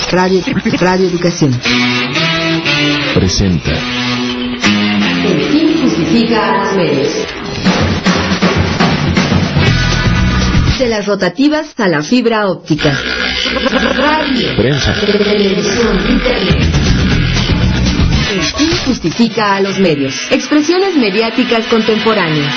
Radio Educación presenta El fin justifica a los medios. De las rotativas a la fibra óptica. Radio, prensa, televisión, internet. El fin justifica a los medios. Expresiones mediáticas contemporáneas.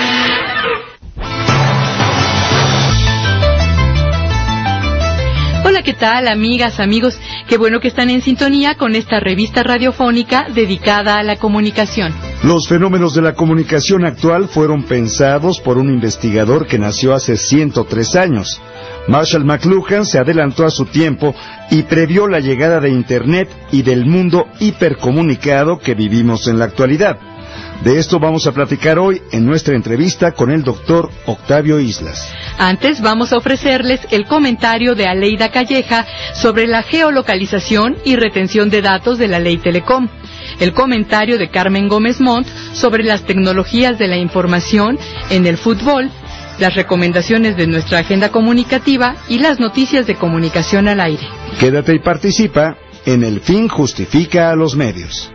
Hola, ¿qué tal, amigas, amigos? Qué bueno que están en sintonía con esta revista radiofónica dedicada a la comunicación. Los fenómenos de la comunicación actual fueron pensados por un investigador que nació hace 103 años. Marshall McLuhan se adelantó a su tiempo y previó la llegada de Internet y del mundo hipercomunicado que vivimos en la actualidad. De esto vamos a platicar hoy en nuestra entrevista con el doctor Octavio Islas. Antes vamos a ofrecerles el comentario de Aleida Calleja sobre la geolocalización y retención de datos de la Ley Telecom. El comentario de Carmen Gómez Montt sobre las tecnologías de la información en el fútbol, las recomendaciones de nuestra agenda comunicativa y las noticias de comunicación al aire. Quédate y participa en El fin justifica a los medios.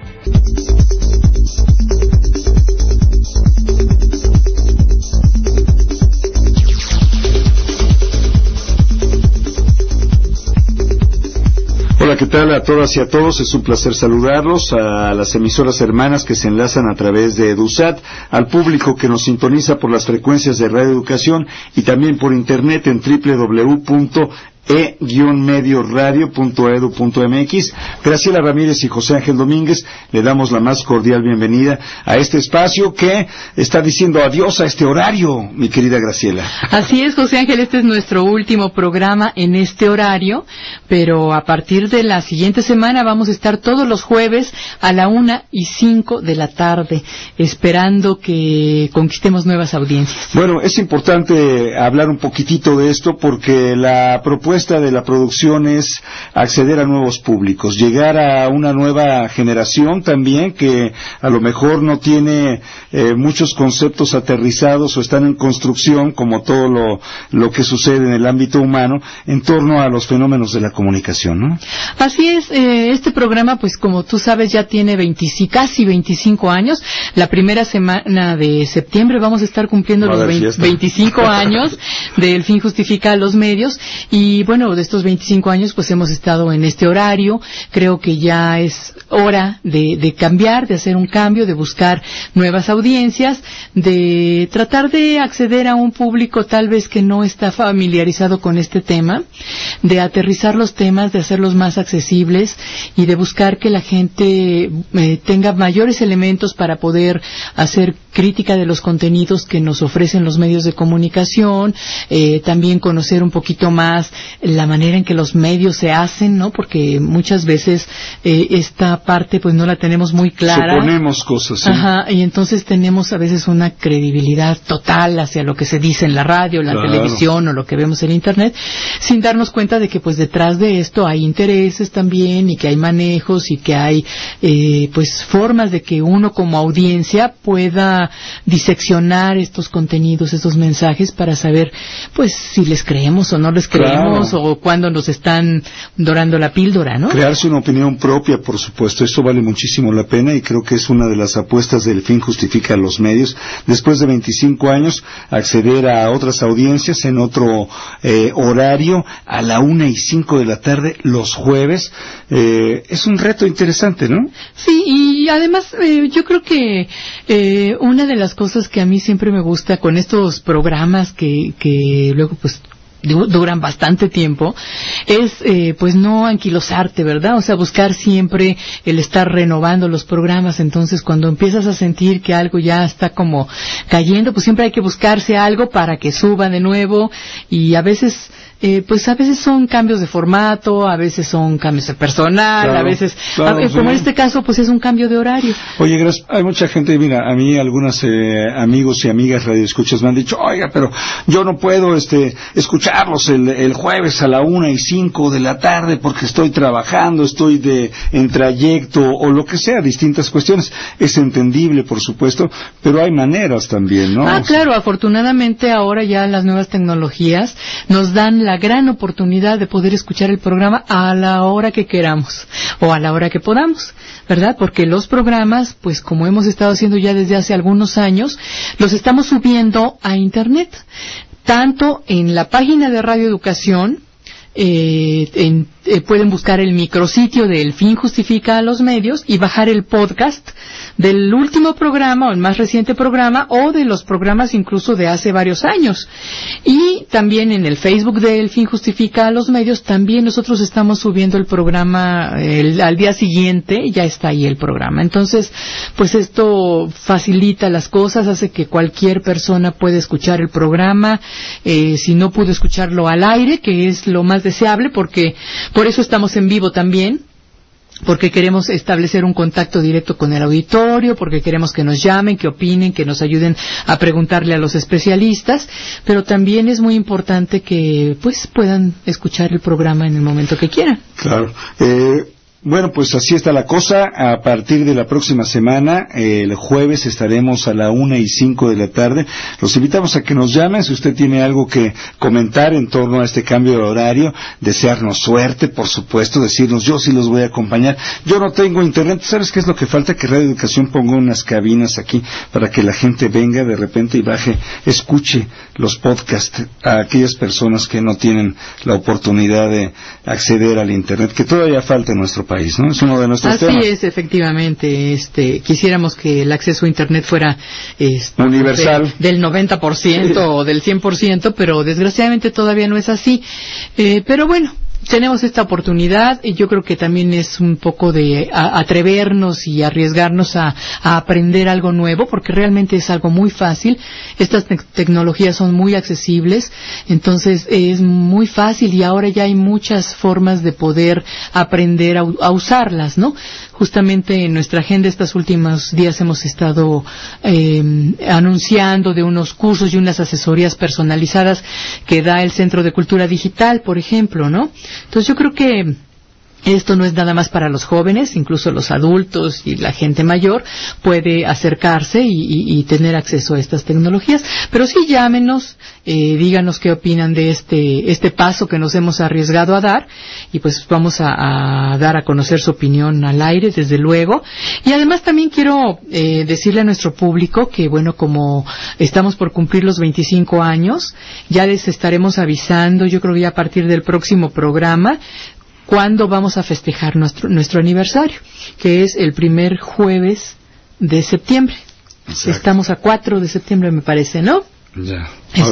Hola, ¿qué tal a todas y a todos? Es un placer saludarlos, a las emisoras hermanas que se enlazan a través de EduSat, al público que nos sintoniza por las frecuencias de Radio Educación y también por internet en www.e-medioradio.edu.mx. Graciela Ramírez y José Ángel Domínguez, le damos la más cordial bienvenida a este espacio que está diciendo adiós a este horario, mi querida Graciela. Así es, José Ángel, este es nuestro último programa en este horario, pero a partir de la siguiente semana vamos a estar todos los jueves a la 1:05 de la tarde, esperando que conquistemos nuevas audiencias. Bueno, es importante hablar un poquitito de esto porque la propuesta de la producción es acceder a nuevos públicos, llegar a una nueva generación también que a lo mejor no tiene muchos conceptos aterrizados o están en construcción, como todo lo que sucede en el ámbito humano en torno a los fenómenos de la comunicación, ¿no? Así es, este programa, pues como tú sabes, ya tiene casi 25 años. La primera semana de septiembre vamos a estar cumpliendo los 25 años de El fin justifica a los medios. Y bueno, de estos 25 años pues hemos estado en este horario. Creo que ya es hora de cambiar, de hacer un cambio, de buscar nuevas audiencias, de tratar de acceder a un público tal vez que no está familiarizado con este tema, de aterrizar los temas, de hacerlos más accesibles y de buscar que la gente tenga mayores elementos para poder hacer crítica de los contenidos que nos ofrecen los medios de comunicación, también conocer un poquito más la manera en que los medios se hacen, ¿no? Porque muchas veces esta parte pues no la tenemos muy clara. Suponemos cosas, ¿sí? Ajá, y entonces tenemos a veces una credibilidad total hacia lo que se dice en la radio, en la televisión o lo que vemos en internet, sin darnos cuenta de que pues detrás de esto hay intereses también y que hay manejos y que hay pues formas de que uno como audiencia pueda diseccionar estos contenidos, estos mensajes para saber pues si les creemos o no les creemos, o cuando nos están dorando la píldora, ¿no? Crearse una opinión propia, por supuesto, eso vale muchísimo la pena y creo que es una de las apuestas del fin justifica a los medios. Después de 25 años, acceder a otras audiencias en otro horario a la 1:05 de la tarde los jueves, es un reto interesante, ¿no? Sí, y además yo creo que una de las cosas que a mí siempre me gusta con estos programas que luego pues duran bastante tiempo, es pues no anquilosarte, ¿verdad? O sea, buscar siempre el estar renovando los programas. Entonces, cuando empiezas a sentir que algo ya está como cayendo, pues siempre hay que buscarse algo para que suba de nuevo, y a veces pues a veces son cambios de formato, a veces son cambios de personal, a veces, como en este caso, pues es un cambio de horario. Oye, hay mucha gente, mira, a mí algunos amigos y amigas radioescuchas me han dicho, oiga, pero yo no puedo escucharlos el jueves a la 1:05 de la tarde porque estoy trabajando, estoy en trayecto o lo que sea, distintas cuestiones. Es entendible, por supuesto, pero hay maneras también, ¿no? Claro, afortunadamente ahora ya las nuevas tecnologías nos dan la gran oportunidad de poder escuchar el programa a la hora que queramos o a la hora que podamos, ¿verdad? Porque los programas, pues como hemos estado haciendo ya desde hace algunos años, los estamos subiendo a Internet, tanto en la página de Radio Educación. Pueden buscar el micrositio de El Fin Justifica a los Medios y bajar el podcast del último programa o el más reciente programa o de los programas incluso de hace varios años. Y también en el Facebook de El Fin Justifica a los Medios también nosotros estamos subiendo el programa al día siguiente, ya está ahí el programa. Entonces, pues esto facilita las cosas, hace que cualquier persona pueda escuchar el programa, si no pudo escucharlo al aire, que es lo más deseable, porque por eso estamos en vivo también, porque queremos establecer un contacto directo con el auditorio, porque queremos que nos llamen, que opinen, que nos ayuden a preguntarle a los especialistas, pero también es muy importante que pues puedan escuchar el programa en el momento que quieran. Claro. Bueno, pues así está la cosa. A partir de la próxima semana, el jueves, estaremos a la 1:05 de la tarde. Los invitamos a que nos llamen si usted tiene algo que comentar en torno a este cambio de horario, desearnos suerte, por supuesto, decirnos yo sí los voy a acompañar. Yo no tengo internet, ¿sabes qué es lo que falta? Que Radio Educación ponga unas cabinas aquí para que la gente venga de repente y baje, escuche los podcasts a aquellas personas que no tienen la oportunidad de acceder al internet, que todavía falta en nuestro país, ¿no? Es uno de nuestros temas. Así es, efectivamente. Quisiéramos que el acceso a Internet fuera universal, del 90% o del 100%, pero desgraciadamente todavía no es así. Pero bueno, tenemos esta oportunidad y yo creo que también es un poco de atrevernos y arriesgarnos a aprender algo nuevo, porque realmente es algo muy fácil. Estas tecnologías son muy accesibles, entonces es muy fácil y ahora ya hay muchas formas de poder aprender a usarlas, ¿no? Justamente en nuestra agenda estos últimos días hemos estado anunciando de unos cursos y unas asesorías personalizadas que da el Centro de Cultura Digital, por ejemplo, ¿no? Entonces yo creo que esto no es nada más para los jóvenes, incluso los adultos y la gente mayor puede acercarse y tener acceso a estas tecnologías. Pero sí, llámenos, díganos qué opinan de este paso que nos hemos arriesgado a dar, y pues vamos a dar a conocer su opinión al aire, desde luego. Y además también quiero decirle a nuestro público que, bueno, como estamos por cumplir los 25 años, ya les estaremos avisando, yo creo que ya a partir del próximo programa, cuándo vamos a festejar nuestro aniversario, que es el primer jueves de septiembre. Exacto. Estamos a 4 de septiembre, me parece, ¿no? Ya.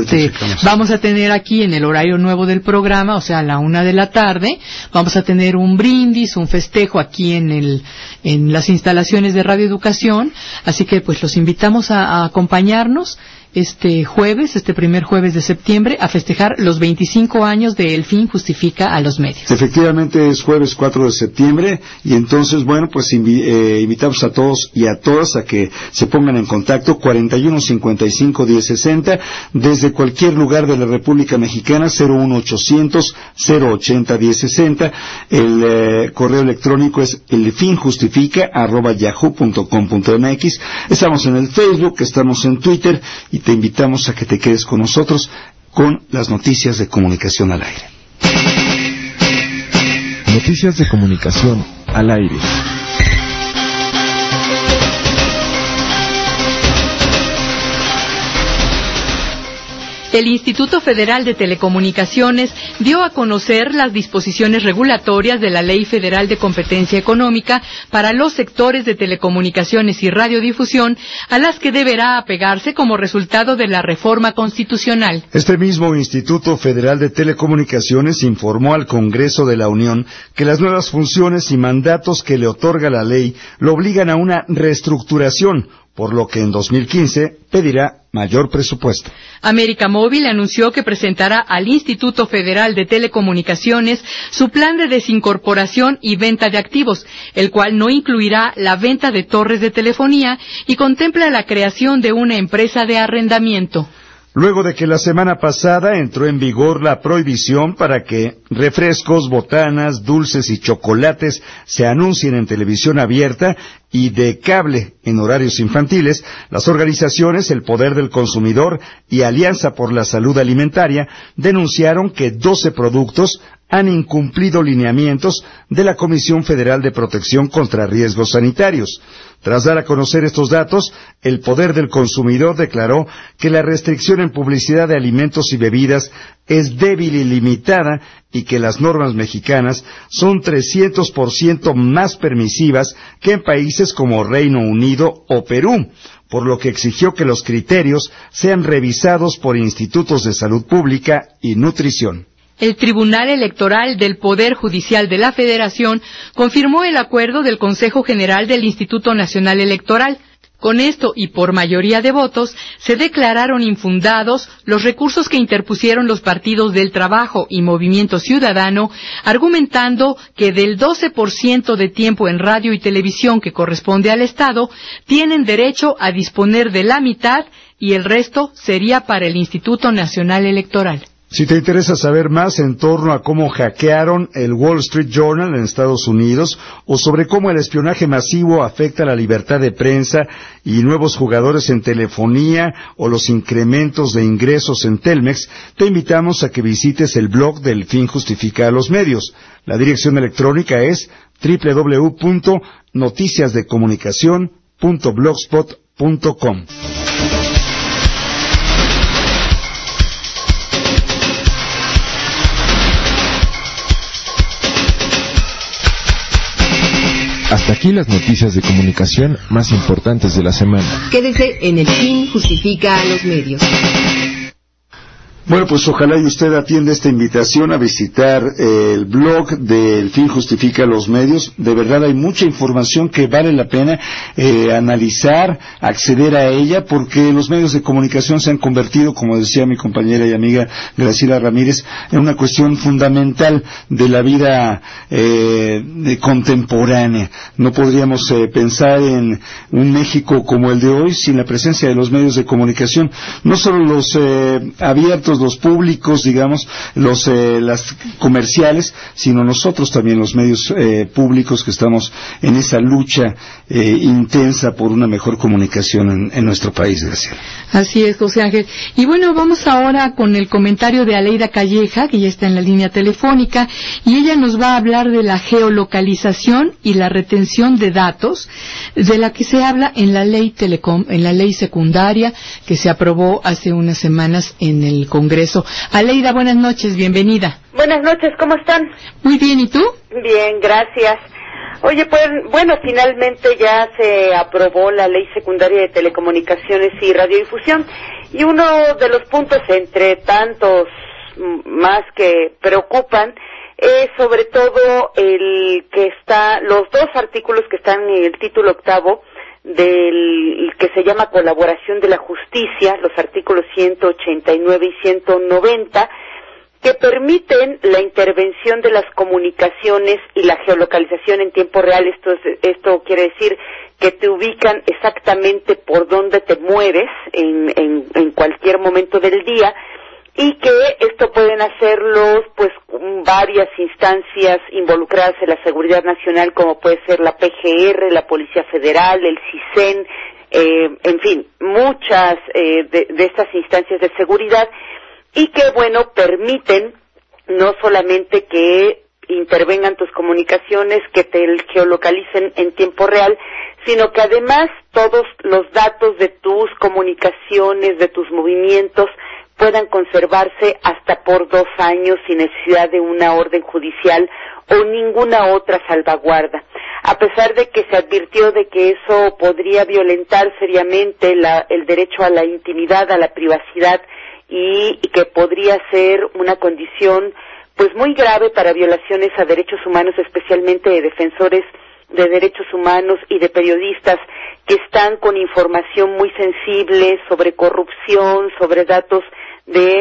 Vamos a tener aquí en el horario nuevo del programa, o sea, a la 1 de la tarde, vamos a tener un brindis, un festejo aquí en las instalaciones de Radio Educación, así que pues los invitamos a acompañarnos este primer jueves de septiembre, a festejar los 25 años de El Fin Justifica a los Medios. Efectivamente es jueves 4 de septiembre y entonces, bueno, pues invitamos a todos y a todas a que se pongan en contacto 4155-1060 desde cualquier lugar de la República Mexicana, 01800-080-1060. El correo electrónico es elfinjustifica@yahoo.com.mx. Estamos en el Facebook, estamos en Twitter y te invitamos a que te quedes con nosotros con las noticias de comunicación al aire. Noticias de comunicación al aire. El Instituto Federal de Telecomunicaciones dio a conocer las disposiciones regulatorias de la Ley Federal de Competencia Económica para los sectores de telecomunicaciones y radiodifusión, a las que deberá apegarse como resultado de la reforma constitucional. Este mismo Instituto Federal de Telecomunicaciones informó al Congreso de la Unión que las nuevas funciones y mandatos que le otorga la ley lo obligan a una reestructuración, por lo que en 2015 pedirá mayor presupuesto. América Móvil anunció que presentará al Instituto Federal de Telecomunicaciones su plan de desincorporación y venta de activos, el cual no incluirá la venta de torres de telefonía y contempla la creación de una empresa de arrendamiento. luego de que la semana pasada entró en vigor la prohibición para que refrescos, botanas, dulces y chocolates se anuncien en televisión abierta y de cable en horarios infantiles, las organizaciones El Poder del Consumidor y Alianza por la Salud Alimentaria denunciaron que 12 productos han incumplido lineamientos de la Comisión Federal de Protección contra Riesgos Sanitarios. Tras dar a conocer estos datos, El Poder del Consumidor declaró que la restricción en publicidad de alimentos y bebidas es débil y limitada y que las normas mexicanas son 300% más permisivas que en países como Reino Unido o Perú, por lo que exigió que los criterios sean revisados por institutos de salud pública y nutrición. El Tribunal Electoral del Poder Judicial de la Federación confirmó el acuerdo del Consejo General del Instituto Nacional Electoral. Con esto y por mayoría de votos, se declararon infundados los recursos que interpusieron los partidos del Trabajo y Movimiento Ciudadano, argumentando que del 12% de tiempo en radio y televisión que corresponde al Estado, tienen derecho a disponer de la mitad y el resto sería para el Instituto Nacional Electoral. Si te interesa saber más en torno a cómo hackearon el Wall Street Journal en Estados Unidos o sobre cómo el espionaje masivo afecta la libertad de prensa y nuevos jugadores en telefonía o los incrementos de ingresos en Telmex, te invitamos a que visites el blog del Fin Justifica a los Medios. La dirección electrónica es www.noticiasdecomunicacion.blogspot.com. Hasta aquí las noticias de comunicación más importantes de la semana. Quédese en El Fin Justifica a los Medios. Bueno, pues ojalá y usted atienda esta invitación a visitar el blog del Fin Justifica los Medios. De verdad hay mucha información que vale la pena analizar, acceder a ella, porque los medios de comunicación se han convertido, como decía mi compañera y amiga Graciela Ramírez, en una cuestión fundamental de la vida contemporánea. No podríamos pensar en un México como el de hoy sin la presencia de los medios de comunicación, no solo los abiertos, los públicos, digamos, las comerciales, sino nosotros también, los medios públicos que estamos en esa lucha intensa por una mejor comunicación en nuestro país, Graciela. Así es, José Ángel. Y bueno, vamos ahora con el comentario de Aleida Calleja, que ya está en la línea telefónica, y ella nos va a hablar de la geolocalización y la retención de datos, de la que se habla en la ley Telecom, en la ley secundaria que se aprobó hace unas semanas en el Congreso. Aleida, buenas noches, bienvenida. Buenas noches, ¿cómo están? Muy bien, ¿y tú? Bien, gracias. Oye, pues, bueno, finalmente ya se aprobó la Ley Secundaria de Telecomunicaciones y Radiodifusión, y uno de los puntos entre tantos más que preocupan es sobre todo los dos artículos que están en el título octavo del que se llama Colaboración de la Justicia, los artículos 189 y 190, que permiten la intervención de las comunicaciones y la geolocalización en tiempo real. Esto quiere decir que te ubican exactamente por donde te mueves en cualquier momento del día, y que esto pueden hacerlos pues varias instancias involucradas en la seguridad nacional, como puede ser la PGR, la Policía Federal, el CISEN, en fin, muchas de estas instancias de seguridad, y que, bueno, permiten no solamente que intervengan tus comunicaciones, que te geolocalicen en tiempo real, sino que además todos los datos de tus comunicaciones, de tus movimientos, puedan conservarse hasta por 2 años sin necesidad de una orden judicial o ninguna otra salvaguarda. A pesar de que se advirtió de que eso podría violentar seriamente el derecho a la intimidad, a la privacidad, y que podría ser una condición pues muy grave para violaciones a derechos humanos, especialmente de defensores de derechos humanos y de periodistas que están con información muy sensible sobre corrupción, sobre datos de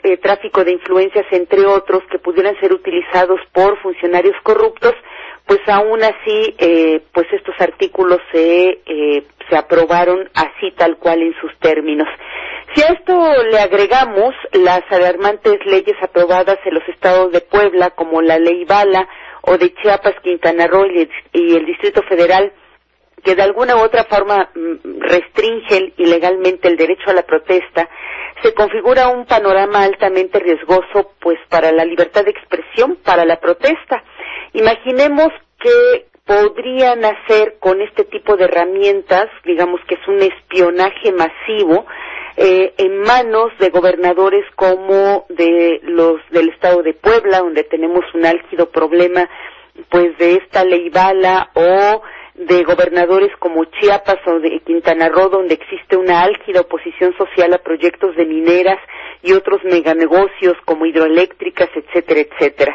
tráfico de influencias, entre otros, que pudieran ser utilizados por funcionarios corruptos, pues aún así, pues estos artículos se aprobaron así tal cual en sus términos. Si a esto le agregamos las alarmantes leyes aprobadas en los estados de Puebla, como la Ley Bala, o de Chiapas, Quintana Roo y el Distrito Federal, que de alguna u otra forma restringen ilegalmente el derecho a la protesta, se configura un panorama altamente riesgoso, pues, para la libertad de expresión, para la protesta. Imaginemos que podrían hacer con este tipo de herramientas, digamos que es un espionaje masivo, en manos de gobernadores como del estado de Puebla, donde tenemos un álgido problema, pues, de esta Ley Bala, o de gobernadores como Chiapas o de Quintana Roo, donde existe una álgida oposición social a proyectos de mineras y otros meganegocios como hidroeléctricas, etcétera, etcétera.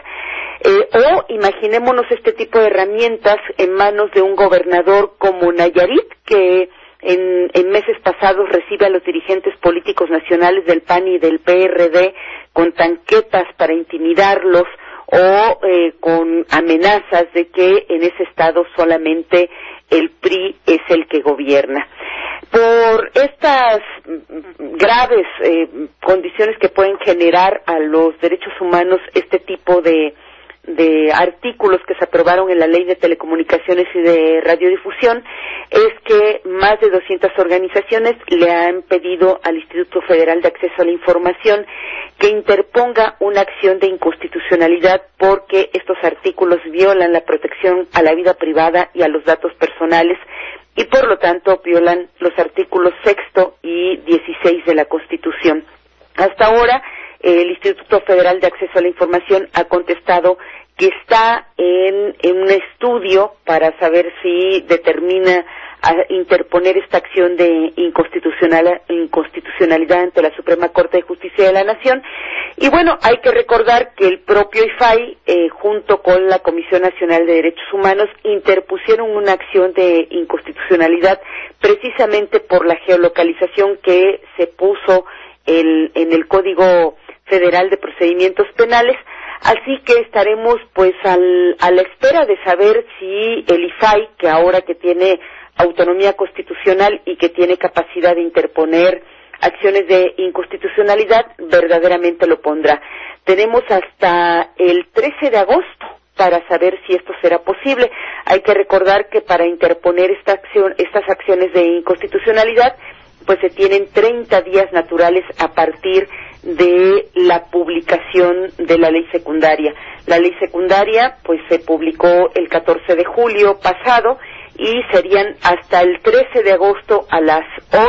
O imaginémonos este tipo de herramientas en manos de un gobernador como Nayarit, que en meses pasados recibe a los dirigentes políticos nacionales del PAN y del PRD con tanquetas para intimidarlos, o con amenazas de que en ese estado solamente el PRI es el que gobierna. Por estas graves condiciones que pueden generar a los derechos humanos este tipo de artículos que se aprobaron en la Ley de Telecomunicaciones y de Radiodifusión, es que más de 200 organizaciones le han pedido al Instituto Federal de Acceso a la Información que interponga una acción de inconstitucionalidad, porque estos artículos violan la protección a la vida privada y a los datos personales, y por lo tanto violan los artículos 6º y 16 de la Constitución. Hasta ahora, el Instituto Federal de Acceso a la Información ha contestado que está en un estudio para saber si determina a interponer esta acción de inconstitucionalidad ante la Suprema Corte de Justicia de la Nación. Y bueno, hay que recordar que el propio IFAI, junto con la Comisión Nacional de Derechos Humanos, interpusieron una acción de inconstitucionalidad precisamente por la geolocalización que se puso en el Código Federal de Procedimientos Penales. Así que estaremos pues a la espera de saber si el IFAI, que ahora que tiene autonomía constitucional y que tiene capacidad de interponer acciones de inconstitucionalidad, verdaderamente lo pondrá. Tenemos hasta el 13 de agosto para saber si esto será posible. Hay que recordar que para interponer estas acciones de inconstitucionalidad, pues se tienen 30 días naturales a partir de la publicación de la ley secundaria. La ley secundaria pues se publicó el 14 de julio pasado y serían hasta el 13 de agosto a las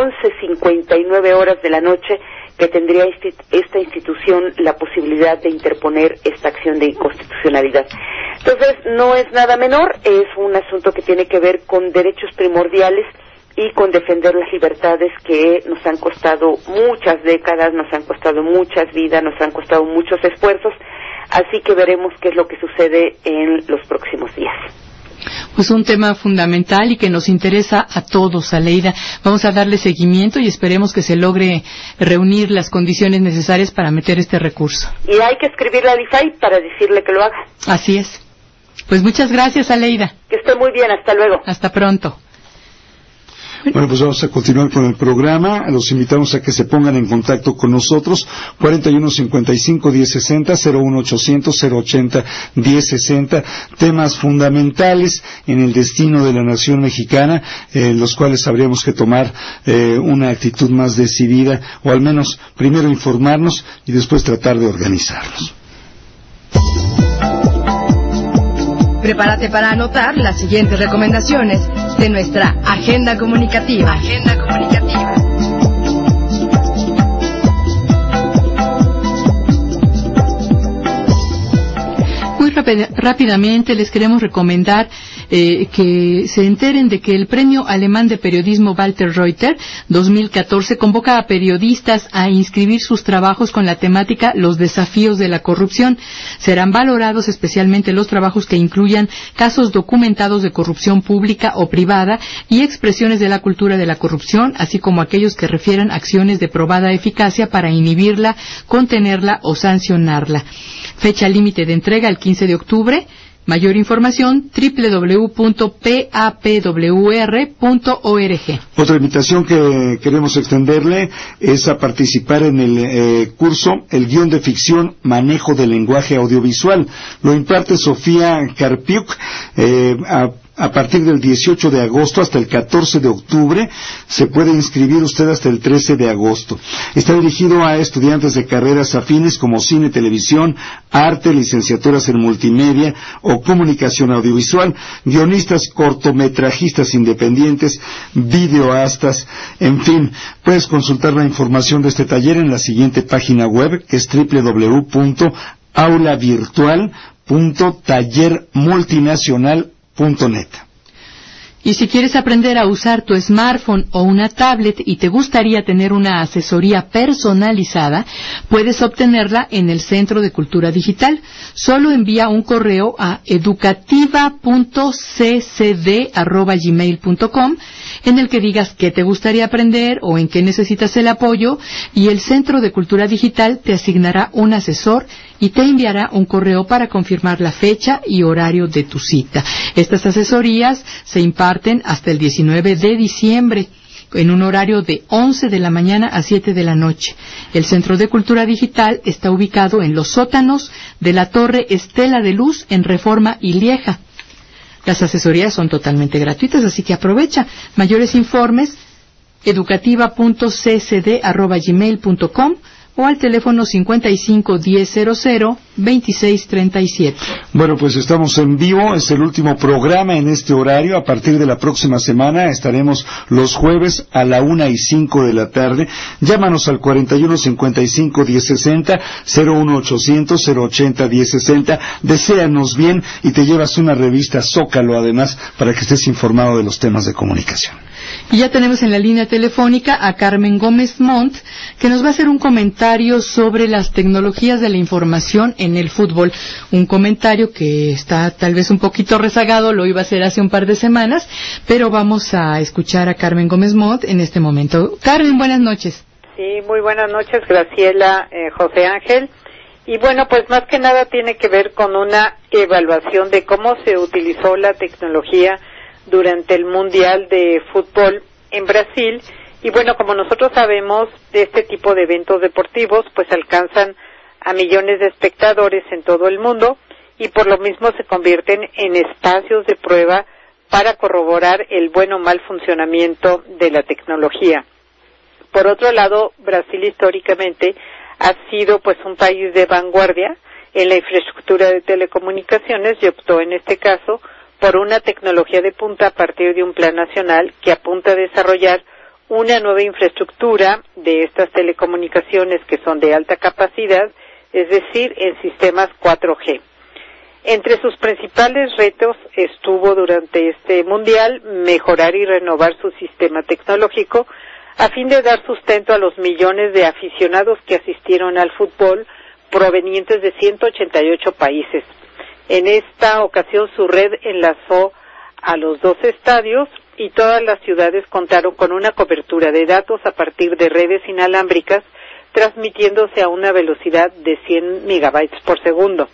11:59 horas de la noche que tendría esta institución la posibilidad de interponer esta acción de inconstitucionalidad. Entonces, no es nada menor, es un asunto que tiene que ver con derechos primordiales y con defender las libertades que nos han costado muchas décadas, nos han costado muchas vidas, nos han costado muchos esfuerzos, así que veremos qué es lo que sucede en los próximos días. Pues un tema fundamental y que nos interesa a todos, Aleida. Vamos a darle seguimiento y esperemos que se logre reunir las condiciones necesarias para meter este recurso. Y hay que escribirle al IFAI para decirle que lo haga. Así es. Pues muchas gracias, Aleida. Que esté muy bien, hasta luego. Hasta pronto. Bueno, pues vamos a continuar con el programa. Los invitamos a que se pongan en contacto con nosotros. 4155-1060, 01800-080-1060. Temas fundamentales en el destino de la nación mexicana, los cuales habríamos que tomar una actitud más decidida, o al menos primero informarnos y después tratar de organizarnos. Prepárate para anotar las siguientes recomendaciones de nuestra agenda comunicativa. Muy Rápidamente les queremos recomendar que se enteren de que el Premio Alemán de Periodismo Walter Reuter 2014 convoca a periodistas a inscribir sus trabajos con la temática Los desafíos de la corrupción. Serán valorados especialmente los trabajos que incluyan casos documentados de corrupción pública o privada y expresiones de la cultura de la corrupción, así como aquellos que refieran acciones de probada eficacia para inhibirla, contenerla o sancionarla. Fecha límite de entrega el 15 de octubre. Mayor información www.papwr.org. Otra invitación que queremos extenderle es a participar en el curso El guión de ficción, manejo del lenguaje audiovisual. Lo imparte Sofía Karpiuk a partir del 18 de agosto hasta el 14 de octubre. Se puede inscribir usted hasta el 13 de agosto. Está dirigido a estudiantes de carreras afines como cine, televisión, arte, licenciaturas en multimedia o comunicación audiovisual, guionistas, cortometrajistas independientes, videoastas, en fin. Puedes consultar la información de este taller en la siguiente página web, que es www.aulavirtual.tallermultinacional.net. Y si quieres aprender a usar tu smartphone o una tablet y te gustaría tener una asesoría personalizada, puedes obtenerla en el Centro de Cultura Digital. Solo envía un correo a educativa.ccd@gmail.com en el que digas qué te gustaría aprender o en qué necesitas el apoyo, y el Centro de Cultura Digital te asignará un asesor y te enviará un correo para confirmar la fecha y horario de tu cita. Estas asesorías se imparten hasta el 19 de diciembre en un horario de 11 de la mañana a 7 de la noche. El Centro de Cultura Digital está ubicado en los sótanos de la Torre Estela de Luz en Reforma y Lieja. Las asesorías son totalmente gratuitas, así que aprovecha. Mayores informes, educativa.ccd@gmail.com o al teléfono 55-1000-2637. Bueno, pues estamos en vivo, es el último programa en este horario. A partir de la próxima semana estaremos los jueves a la 1:05 de la tarde. Llámanos al 41-55-1060, 01800-080-1060. Deséanos bien y te llevas una revista Zócalo, además, para que estés informado de los temas de comunicación. Y ya tenemos en la línea telefónica a Carmen Gómez Montt, que nos va a hacer un comentario sobre las tecnologías de la información en el fútbol. Un comentario que está tal vez un poquito rezagado, lo iba a hacer hace un par de semanas, pero vamos a escuchar a Carmen Gómez Montt en este momento. Carmen, buenas noches. Sí, muy buenas noches, Graciela, José Ángel. Y bueno, pues más que nada tiene que ver con una evaluación de cómo se utilizó la tecnología durante el Mundial de Fútbol en Brasil. Y bueno, como nosotros sabemos, de este tipo de eventos deportivos pues alcanzan a millones de espectadores en todo el mundo y por lo mismo se convierten en espacios de prueba para corroborar el buen o mal funcionamiento de la tecnología. Por otro lado, Brasil históricamente ha sido pues un país de vanguardia en la infraestructura de telecomunicaciones y optó en este caso por una tecnología de punta a partir de un plan nacional que apunta a desarrollar una nueva infraestructura de estas telecomunicaciones que son de alta capacidad, es decir, en sistemas 4G. Entre sus principales retos estuvo durante este mundial mejorar y renovar su sistema tecnológico a fin de dar sustento a los millones de aficionados que asistieron al fútbol provenientes de 188 países. En esta ocasión su red enlazó a los 2 estadios y todas las ciudades contaron con una cobertura de datos a partir de redes inalámbricas, transmitiéndose a una velocidad de 100 megabytes por segundo.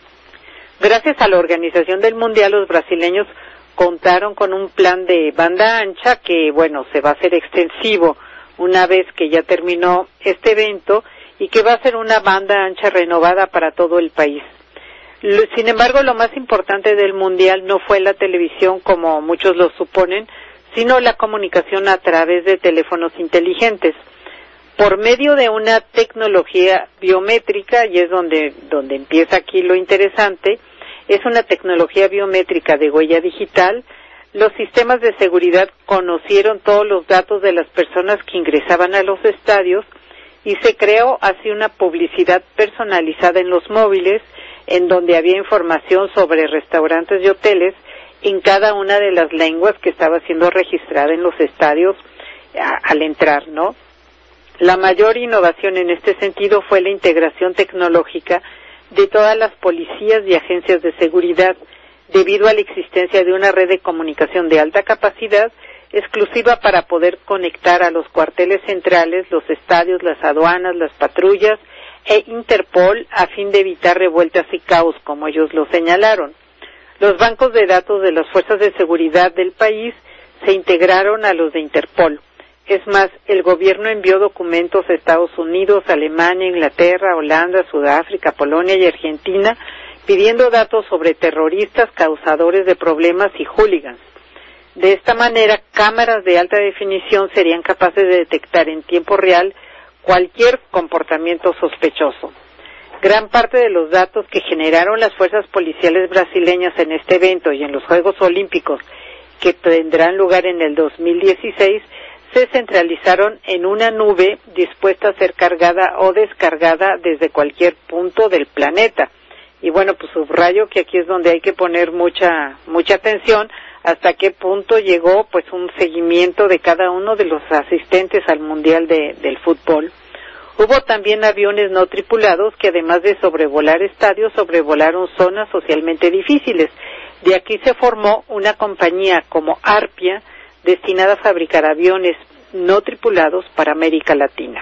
Gracias a la organización del Mundial, los brasileños contaron con un plan de banda ancha que, bueno, se va a hacer extensivo una vez que ya terminó este evento y que va a ser una banda ancha renovada para todo el país. Sin embargo, lo más importante del Mundial no fue la televisión, como muchos lo suponen, sino la comunicación a través de teléfonos inteligentes. Por medio de una tecnología biométrica, y es donde empieza aquí lo interesante, es una tecnología biométrica de huella digital. Los sistemas de seguridad conocieron todos los datos de las personas que ingresaban a los estadios y se creó así una publicidad personalizada en los móviles en donde había información sobre restaurantes y hoteles en cada una de las lenguas que estaba siendo registrada en los estadios al entrar, ¿no? La mayor innovación en este sentido fue la integración tecnológica de todas las policías y agencias de seguridad, debido a la existencia de una red de comunicación de alta capacidad exclusiva para poder conectar a los cuarteles centrales, los estadios, las aduanas, las patrullas e Interpol a fin de evitar revueltas y caos, como ellos lo señalaron. Los bancos de datos de las fuerzas de seguridad del país se integraron a los de Interpol. Es más, el gobierno envió documentos a Estados Unidos, Alemania, Inglaterra, Holanda, Sudáfrica, Polonia y Argentina pidiendo datos sobre terroristas, causadores de problemas y hooligans. De esta manera, cámaras de alta definición serían capaces de detectar en tiempo real cualquier comportamiento sospechoso. Gran parte de los datos que generaron las fuerzas policiales brasileñas en este evento y en los Juegos Olímpicos, que tendrán lugar en el 2016, se centralizaron en una nube dispuesta a ser cargada o descargada desde cualquier punto del planeta. Y bueno, pues subrayo que aquí es donde hay que poner mucha atención hasta qué punto llegó pues un seguimiento de cada uno de los asistentes al Mundial del Fútbol. Hubo también aviones no tripulados que además de sobrevolar estadios, sobrevolaron zonas socialmente difíciles. De aquí se formó una compañía como Arpia, destinada a fabricar aviones no tripulados para América Latina.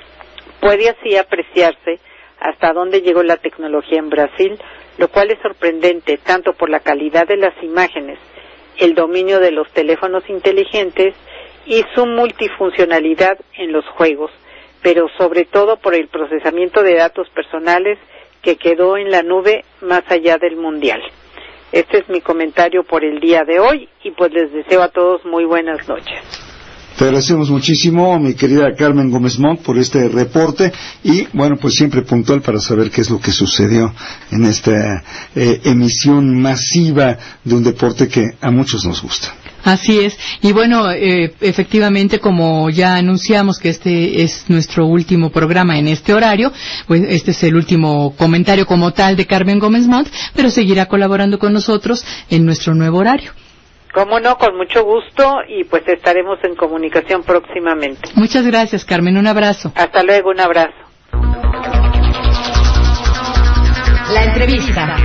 Puede así apreciarse hasta dónde llegó la tecnología en Brasil, lo cual es sorprendente tanto por la calidad de las imágenes, el dominio de los teléfonos inteligentes y su multifuncionalidad en los juegos, pero sobre todo por el procesamiento de datos personales que quedó en la nube más allá del Mundial. Este es mi comentario por el día de hoy y pues les deseo a todos muy buenas noches. Te agradecemos muchísimo, mi querida Carmen Gómez Montt, por este reporte y, bueno, pues siempre puntual para saber qué es lo que sucedió en esta emisión masiva de un deporte que a muchos nos gusta. Así es, y bueno, efectivamente, como ya anunciamos que este es nuestro último programa en este horario, pues este es el último comentario como tal de Carmen Gómez Montt, pero seguirá colaborando con nosotros en nuestro nuevo horario. Cómo no, con mucho gusto y pues estaremos en comunicación próximamente. Muchas gracias, Carmen, un abrazo. Hasta luego, un abrazo. La entrevista.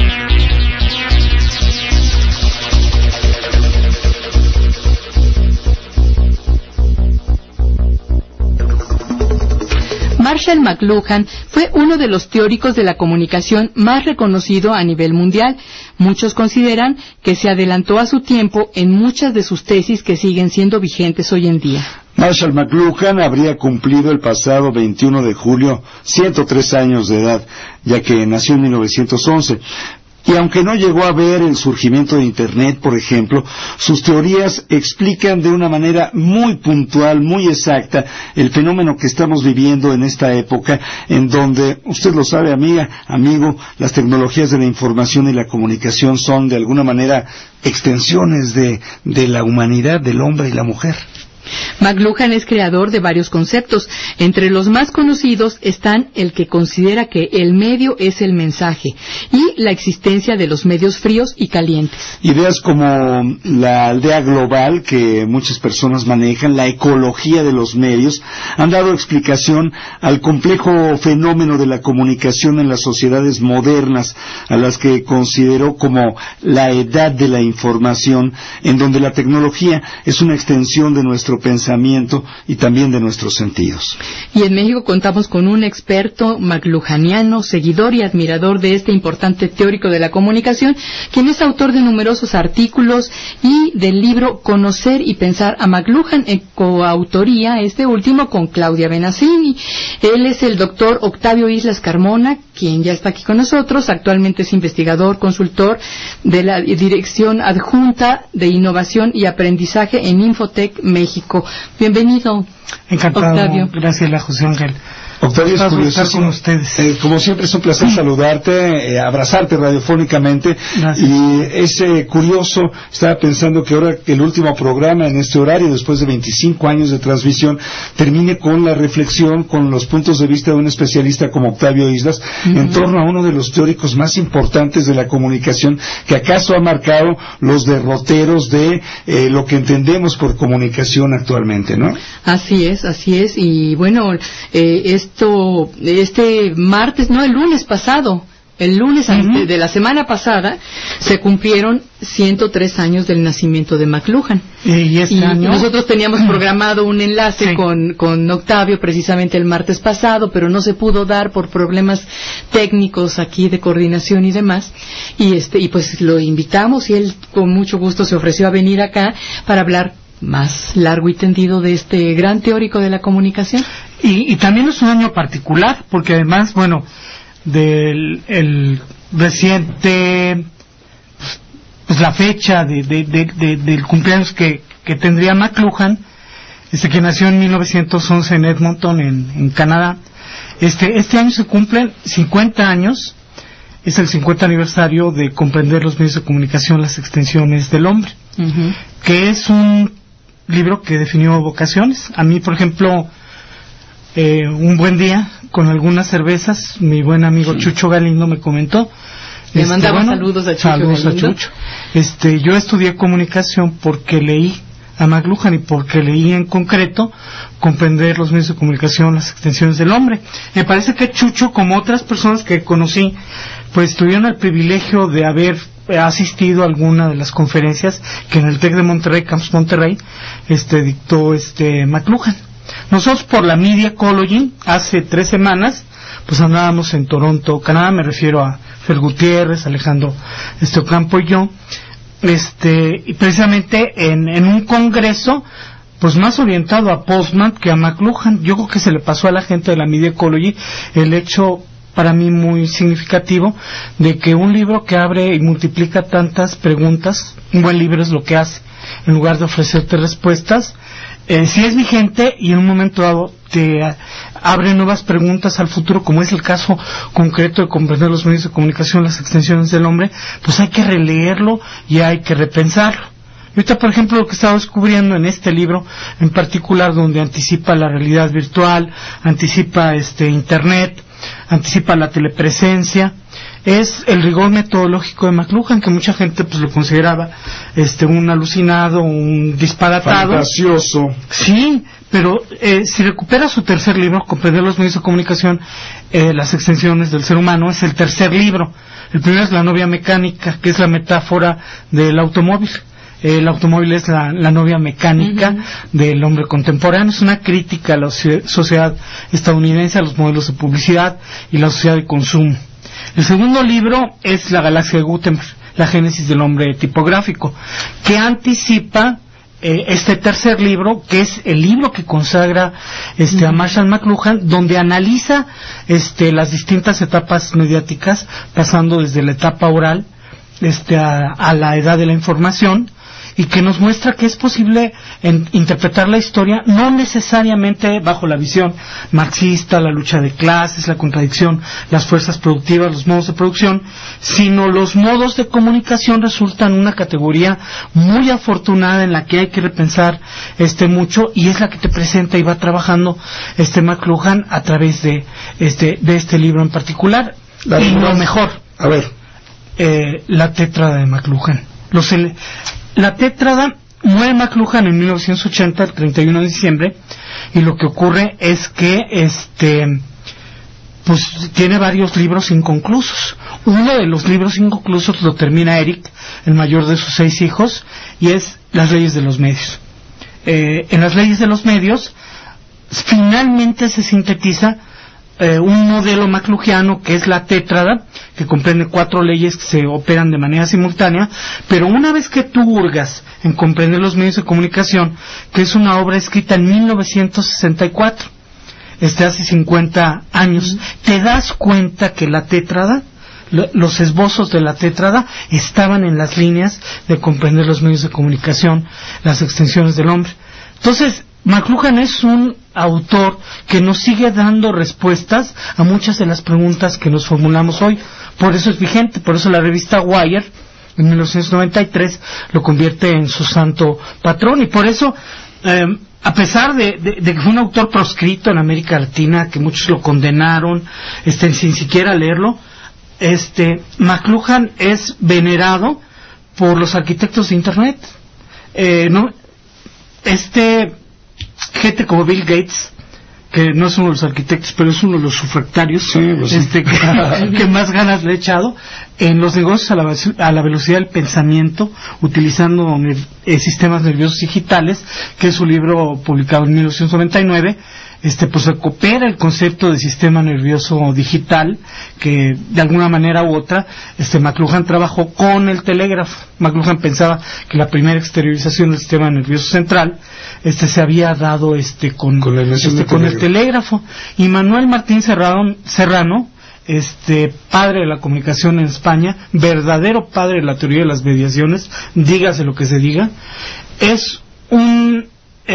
Marshall McLuhan fue uno de los teóricos de la comunicación más reconocido a nivel mundial. Muchos consideran que se adelantó a su tiempo en muchas de sus tesis que siguen siendo vigentes hoy en día. Marshall McLuhan habría cumplido el pasado 21 de julio 103 años de edad, ya que nació en 1911. Y aunque no llegó a ver el surgimiento de Internet, por ejemplo, sus teorías explican de una manera muy puntual, muy exacta, el fenómeno que estamos viviendo en esta época, en donde, usted lo sabe, amiga, amigo, las tecnologías de la información y la comunicación son de alguna manera extensiones de la humanidad, del hombre y la mujer. McLuhan es creador de varios conceptos. Entre los más conocidos están el que considera que el medio es el mensaje y la existencia de los medios fríos y calientes. Ideas como la aldea global que muchas personas manejan, la ecología de los medios, han dado explicación al complejo fenómeno de la comunicación en las sociedades modernas, a las que consideró como la edad de la información, en donde la tecnología es una extensión de nuestro pensamiento y también de nuestros sentidos. Y en México contamos con un experto McLuhaniano, seguidor y admirador de este importante teórico de la comunicación, quien es autor de numerosos artículos y del libro Conocer y Pensar a McLuhan, en coautoría este último con Claudia Benassini. Él es el doctor Octavio Islas Carmona, quien ya está aquí con nosotros. Actualmente es investigador, consultor de la Dirección Adjunta de Innovación y Aprendizaje en Infotec México. Bienvenido. Encantado, Octavio. Gracias, José Ángel. Octavio, es curiosísimo con ustedes. Como siempre es un placer saludarte, abrazarte radiofónicamente. Gracias. Y es curioso, estaba pensando que ahora el último programa en este horario, después de 25 años de transmisión, termine con la reflexión, con los puntos de vista de un especialista como Octavio Islas, en torno a uno de los teóricos más importantes de la comunicación, que acaso ha marcado los derroteros de lo que entendemos por comunicación actualmente, ¿no? Así es, y bueno, este martes, no, el lunes pasado, de la semana pasada, se cumplieron 103 años del nacimiento de McLuhan. Y nosotros teníamos programado un enlace con Octavio precisamente el martes pasado, pero no se pudo dar por problemas técnicos aquí de coordinación y demás. Y pues lo invitamos y él con mucho gusto se ofreció a venir acá para hablar más largo y tendido de este gran teórico de la comunicación. Y también es un año particular, porque además, bueno, del reciente, pues la fecha del cumpleaños que tendría McLuhan, que nació en 1911 en Edmonton, en Canadá. Este año se cumplen 50 años, es el 50 aniversario de Comprender los medios de comunicación, las extensiones del hombre, que es un libro que definió vocaciones. A mí, por ejemplo, un buen día, con algunas cervezas, mi buen amigo Chucho Galindo me comentó. Le mandaba saludos a Chucho. Saludos a Chucho. Yo estudié comunicación porque leí a McLuhan y porque leí en concreto Comprender los medios de comunicación, las extensiones del hombre. Me parece que Chucho, como otras personas que conocí, pues tuvieron el privilegio de haber asistido a alguna de las conferencias que en el TEC de Monterrey, Campus Monterrey, dictó McLuhan. Nosotros por la Media Ecology, hace 3 semanas, pues andábamos en Toronto, Canadá, me refiero a Fer Gutiérrez, Alejandro Ocampo y yo, y precisamente en un congreso, pues más orientado a Postman que a McLuhan. Yo creo que se le pasó a la gente de la Media Ecology el hecho, para mí muy significativo, de que un libro que abre y multiplica tantas preguntas, un buen libro es lo que hace, en lugar de ofrecerte respuestas, si es vigente y en un momento dado te abre nuevas preguntas al futuro, como es el caso concreto de Comprender los medios de comunicación, las extensiones del hombre, pues hay que releerlo y hay que repensarlo. Y ahorita, por ejemplo, lo que he estado descubriendo en este libro en particular, donde anticipa la realidad virtual, anticipa Internet, anticipa la telepresencia, es el rigor metodológico de McLuhan, que mucha gente pues lo consideraba un alucinado, un disparatado, fantasioso. Sí, pero si recupera su tercer libro, Comprender los medios de comunicación, las extensiones del ser humano, es el tercer libro. El primero es La novia mecánica, que es la metáfora del automóvil. El automóvil es la novia mecánica del hombre contemporáneo. Es una crítica a la sociedad estadounidense, a los modelos de publicidad y la sociedad de consumo. El segundo libro es La galaxia de Gutenberg, la génesis del hombre tipográfico, que anticipa este tercer libro, que es el libro que consagra a Marshall McLuhan, donde analiza las distintas etapas mediáticas, pasando desde la etapa oral a la edad de la información, y que nos muestra que es posible interpretar la historia no necesariamente bajo la visión marxista, la lucha de clases, la contradicción, las fuerzas productivas, los modos de producción, sino los modos de comunicación resultan una categoría muy afortunada en la que hay que repensar mucho, y es la que te presenta y va trabajando McLuhan a través de este libro en particular. Y lo mejor, a ver, la tétrada de McLuhan. La tétrada muere McLuhan en 1980, el 31 de diciembre, y lo que ocurre es que pues tiene varios libros inconclusos. Uno de los libros inconclusos lo termina Eric, el mayor de sus 6 hijos, y es Las leyes de los medios. En Las leyes de los medios finalmente se sintetiza un modelo McLuhaniano, que es la tétrada, que comprende 4 leyes que se operan de manera simultánea, pero una vez que tú hurgas en Comprender los medios de comunicación, que es una obra escrita en 1964, hace 50 años, te das cuenta que la tétrada, los esbozos de la tétrada estaban en las líneas de Comprender los medios de comunicación, las extensiones del hombre. Entonces, McLuhan es un autor que nos sigue dando respuestas a muchas de las preguntas que nos formulamos hoy. Por eso es vigente, por eso la revista Wired en 1993 lo convierte en su santo patrón, y por eso a pesar de que fue un autor proscrito en América Latina, que muchos lo condenaron sin siquiera leerlo, McLuhan es venerado por los arquitectos de Internet. Gente como Bill Gates, que no es uno de los arquitectos, pero es uno de los sufractarios, que más ganas le ha echado en los negocios a la velocidad del pensamiento, utilizando sistemas nerviosos digitales, que es su libro publicado en 1999. Pues recupera el concepto de sistema nervioso digital, que de alguna manera u otra McLuhan trabajó con el telégrafo. McLuhan pensaba que la primera exteriorización del sistema nervioso central se había dado con el telégrafo. Y Manuel Martín Serrano, padre de la comunicación en España, verdadero padre de la teoría de las mediaciones, dígase lo que se diga, es un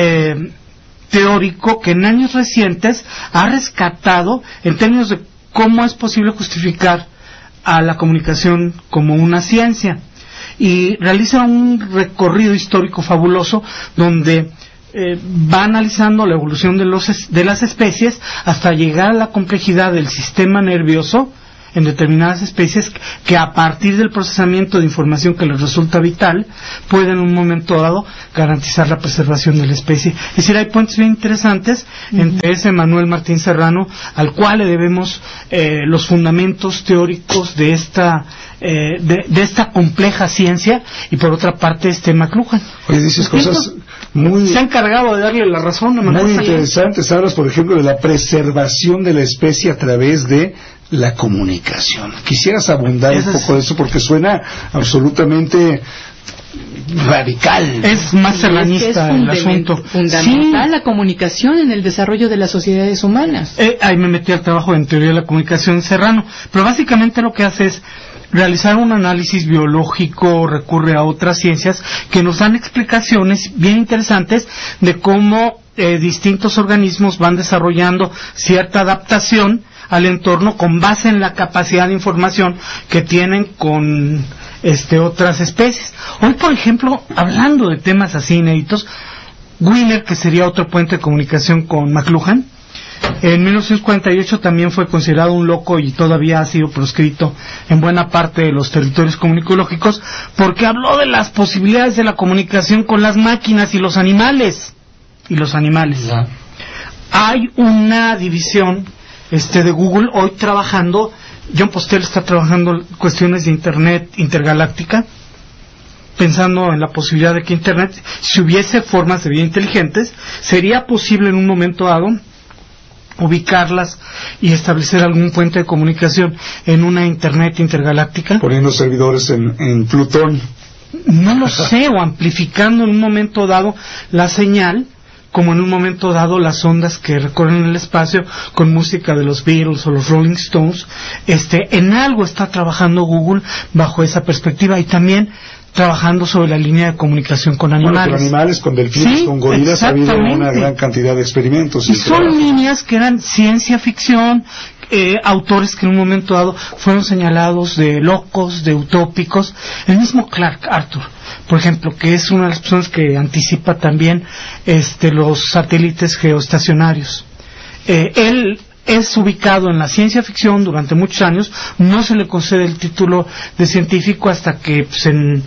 teórico que en años recientes ha rescatado en términos de cómo es posible justificar a la comunicación como una ciencia, y realiza un recorrido histórico fabuloso donde va analizando la evolución de las especies hasta llegar a la complejidad del sistema nervioso en determinadas especies, que a partir del procesamiento de información que les resulta vital pueden en un momento dado garantizar la preservación de la especie. Es decir, hay puentes bien interesantes entre ese Manuel Martín Serrano, al cual le debemos los fundamentos teóricos de esta compleja ciencia, y por otra parte McLuhan. Oye, dices cosas se ha encargado de darle la razón a muy interesantes. Hablas, por ejemplo, de la preservación de la especie a través de la comunicación. Quisieras abundar un poco de eso, porque suena absolutamente radical. Es más serranista el asunto. Fundamental la comunicación en el desarrollo de las sociedades humanas. Ahí me metí al trabajo en teoría de la comunicación Serrano, pero básicamente lo que hace es realizar un análisis biológico, recurre a otras ciencias que nos dan explicaciones bien interesantes de cómo distintos organismos van desarrollando cierta adaptación al entorno con base en la capacidad de información que tienen con otras especies. Hoy, por ejemplo, hablando de temas así inéditos, Wheeler, que sería otro puente de comunicación con McLuhan, en 1948 también fue considerado un loco y todavía ha sido proscrito en buena parte de los territorios comunicológicos, porque habló de las posibilidades de la comunicación con las máquinas y los animales. Yeah. Hay una división de Google hoy trabajando. John Postel está trabajando cuestiones de Internet intergaláctica, pensando en la posibilidad de que Internet, si hubiese formas de vida inteligentes, sería posible en un momento dado ubicarlas y establecer algún puente de comunicación en una Internet intergaláctica. Poniendo servidores en Plutón. No lo sé, o amplificando en un momento dado la señal, como en un momento dado las ondas que recorren el espacio con música de los Beatles o los Rolling Stones. En algo está trabajando Google bajo esa perspectiva, y también trabajando sobre la línea de comunicación con animales. Con animales, con delfines, sí, con gorilas, ha habido una gran cantidad de experimentos. Y son líneas que eran ciencia ficción, autores que en un momento dado fueron señalados de locos, de utópicos. El mismo Clark Arthur, por ejemplo, que es una de las personas que anticipa también los satélites geoestacionarios. Él es ubicado en la ciencia ficción durante muchos años. No se le concede el título de científico hasta que en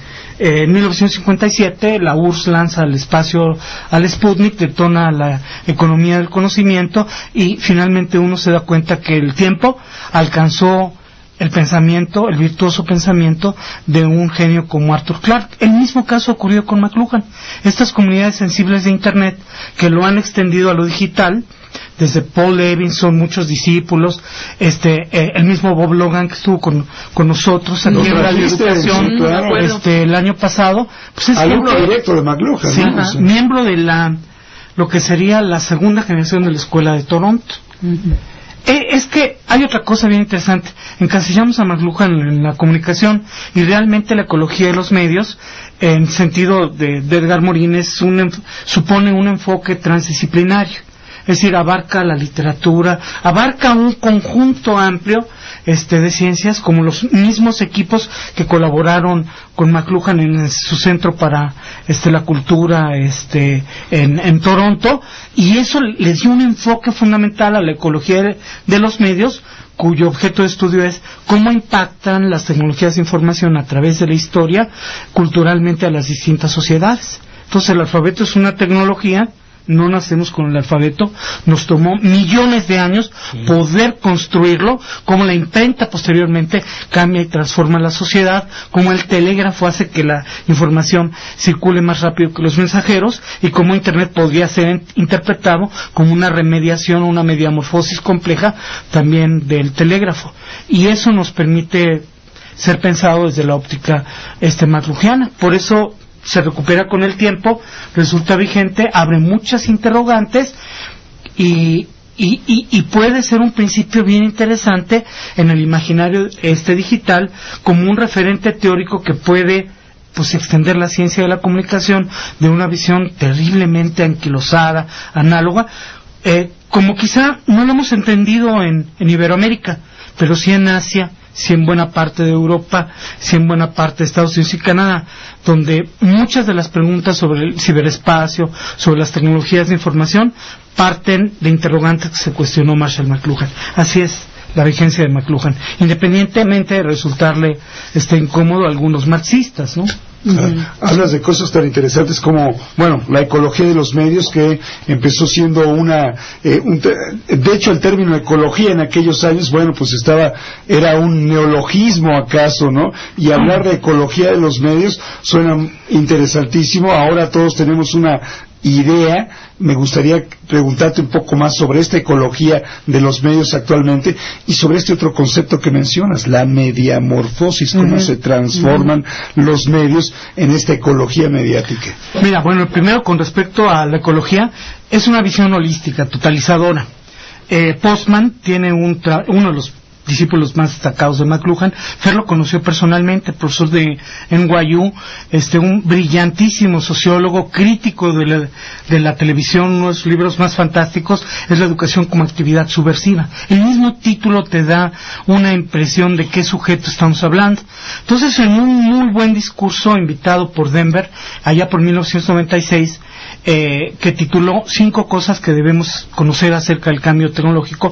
1957 la URSS lanza al espacio al Sputnik, detona la economía del conocimiento, y finalmente uno se da cuenta que el tiempo alcanzó el pensamiento, el virtuoso pensamiento de un genio como Arthur Clarke. El mismo caso ocurrió con McLuhan. Estas comunidades sensibles de Internet, que lo han extendido a lo digital, desde Paul Levinson, muchos discípulos, el mismo Bob Logan, que estuvo con nosotros aquí en Radio Educación, el año pasado, pues es alumno directo de McLuhan, sí, ¿no? Miembro de lo que sería la segunda generación de la Escuela de Toronto. Es que hay otra cosa bien interesante. Encasillamos a McLuhan en la comunicación, y realmente la ecología de los medios, en sentido de Edgar Morin, supone un enfoque transdisciplinario. Es decir, abarca la literatura, abarca un conjunto amplio de ciencias, como los mismos equipos que colaboraron con McLuhan en su centro para la cultura en Toronto, y eso les dio un enfoque fundamental a la ecología de los medios, cuyo objeto de estudio es cómo impactan las tecnologías de información a través de la historia culturalmente a las distintas sociedades. Entonces el alfabeto es una tecnología. No nacemos con el alfabeto, nos tomó millones de años poder construirlo, como la imprenta posteriormente cambia y transforma la sociedad, como el telégrafo hace que la información circule más rápido que los mensajeros, y como Internet podría ser interpretado como una remediación o una mediamorfosis compleja también del telégrafo. Y eso nos permite ser pensado desde la óptica McLuhaniana. Por eso se recupera con el tiempo, resulta vigente, abre muchas interrogantes y puede ser un principio bien interesante en el imaginario digital, como un referente teórico que puede extender la ciencia de la comunicación de una visión terriblemente anquilosada, análoga, como quizá no lo hemos entendido en Iberoamérica, pero sí en Asia, sí en buena parte de Europa, sí en buena parte de Estados Unidos y Canadá, donde muchas de las preguntas sobre el ciberespacio, sobre las tecnologías de información, parten de interrogantes que se cuestionó Marshall McLuhan. Así es la vigencia de McLuhan, independientemente de resultarle incómodo a algunos marxistas, ¿no? Hablas de cosas tan interesantes como, la ecología de los medios, que empezó siendo de hecho el término ecología en aquellos años, era un neologismo acaso, ¿no? Y hablar de ecología de los medios suena interesantísimo. Ahora todos tenemos una idea. Me gustaría preguntarte un poco más sobre esta ecología de los medios actualmente y sobre este otro concepto que mencionas, la mediamorfosis, cómo se transforman los medios en esta ecología mediática. Mira, primero, con respecto a la ecología, es una visión holística, totalizadora. Postman tiene uno de los discípulos más destacados de McLuhan. Fer lo conoció personalmente, profesor de NYU, un brillantísimo sociólogo, crítico de la televisión. Uno de sus libros más fantásticos es La educación como actividad subversiva. El mismo título te da una impresión de qué sujeto estamos hablando. Entonces, en un muy buen discurso invitado por Denver, allá por 1996, que tituló 5 cosas que debemos conocer acerca del cambio tecnológico,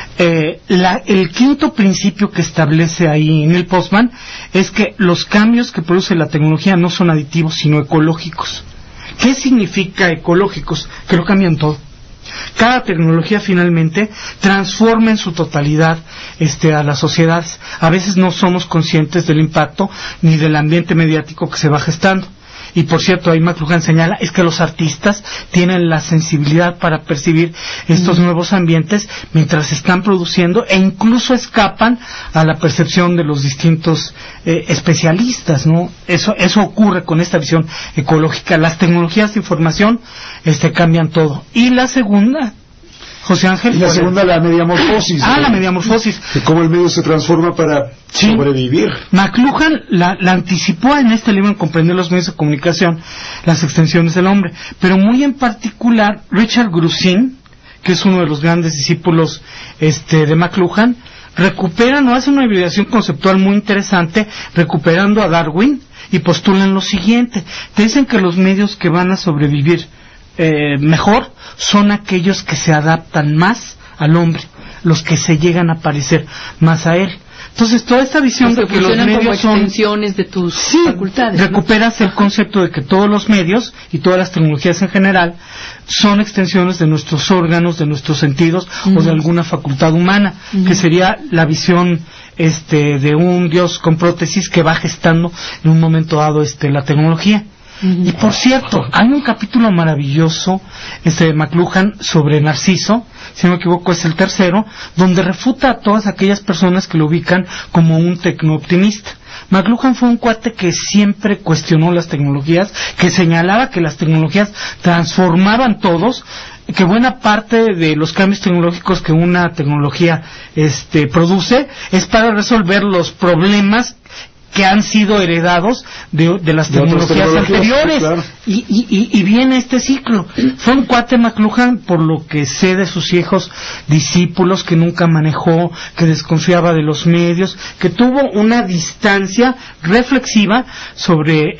el quinto principio que establece ahí Neil Postman es que los cambios que produce la tecnología no son aditivos sino ecológicos. ¿Qué significa ecológicos? Que lo cambian todo. Cada tecnología finalmente transforma en su totalidad a las sociedades. A veces no somos conscientes del impacto ni del ambiente mediático que se va gestando. Y por cierto, ahí McLuhan señala, es que los artistas tienen la sensibilidad para percibir estos nuevos ambientes mientras se están produciendo, e incluso escapan a la percepción de los distintos especialistas, ¿no? Eso ocurre con esta visión ecológica. Las tecnologías de información cambian todo. Y la segunda, José Ángel. Y la segunda, la mediamorfosis. La mediamorfosis. De cómo el medio se transforma para sobrevivir. McLuhan la anticipó en este libro, en Comprender los medios de comunicación, las extensiones del hombre. Pero muy en particular, Richard Grusin, que es uno de los grandes discípulos de McLuhan, hace una evaluación conceptual muy interesante, recuperando a Darwin, y postulan lo siguiente. Te dicen que los medios que van a sobrevivir mejor son aquellos que se adaptan más al hombre, los que se llegan a parecer más a él. Entonces, toda esta visión de que los medios son extensiones de tus facultades, recuperas el concepto de que todos los medios y todas las tecnologías en general son extensiones de nuestros órganos, de nuestros sentidos o de alguna facultad humana, que sería la visión de un Dios con prótesis que va gestando en un momento dado la tecnología. Y por cierto, hay un capítulo maravilloso de McLuhan sobre Narciso, si no me equivoco es el tercero, donde refuta a todas aquellas personas que lo ubican como un tecnooptimista. McLuhan fue un cuate que siempre cuestionó las tecnologías, que señalaba que las tecnologías transformaban todos, que buena parte de los cambios tecnológicos que una tecnología produce es para resolver los problemas que han sido heredados de las tecnologías anteriores, claro. Y viene este ciclo. Fue un cuate McLuhan, por lo que sé de sus hijos discípulos, que nunca manejó, que desconfiaba de los medios, que tuvo una distancia reflexiva sobre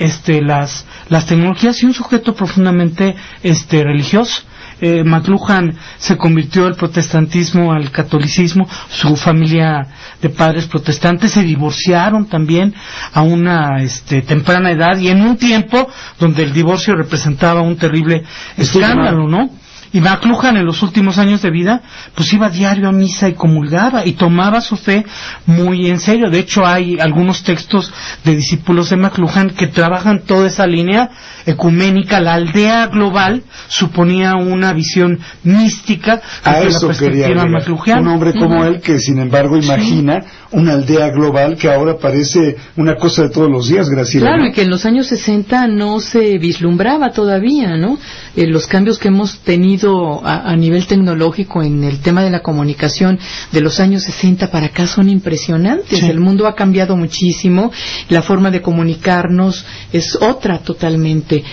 las tecnologías, y un sujeto profundamente religioso. McLuhan se convirtió del protestantismo al catolicismo, su familia de padres protestantes se divorciaron también a una temprana edad, y en un tiempo donde el divorcio representaba un terrible escándalo, ¿no? Y McLuhan en los últimos años de vida pues iba diario a misa y comulgaba y tomaba su fe muy en serio. De hecho hay algunos textos de discípulos de McLuhan que trabajan toda esa línea ecuménica. La aldea global suponía una visión mística desde la perspectiva McLuhan. Un hombre como él que sin embargo imagina una aldea global que ahora parece una cosa de todos los días, Graciela. Claro, y que en los años 60 no se vislumbraba todavía, ¿no? Los cambios que hemos tenido a nivel tecnológico en el tema de la comunicación de los años 60 para acá son impresionantes. Sí. El mundo ha cambiado muchísimo, la forma de comunicarnos es otra totalmente.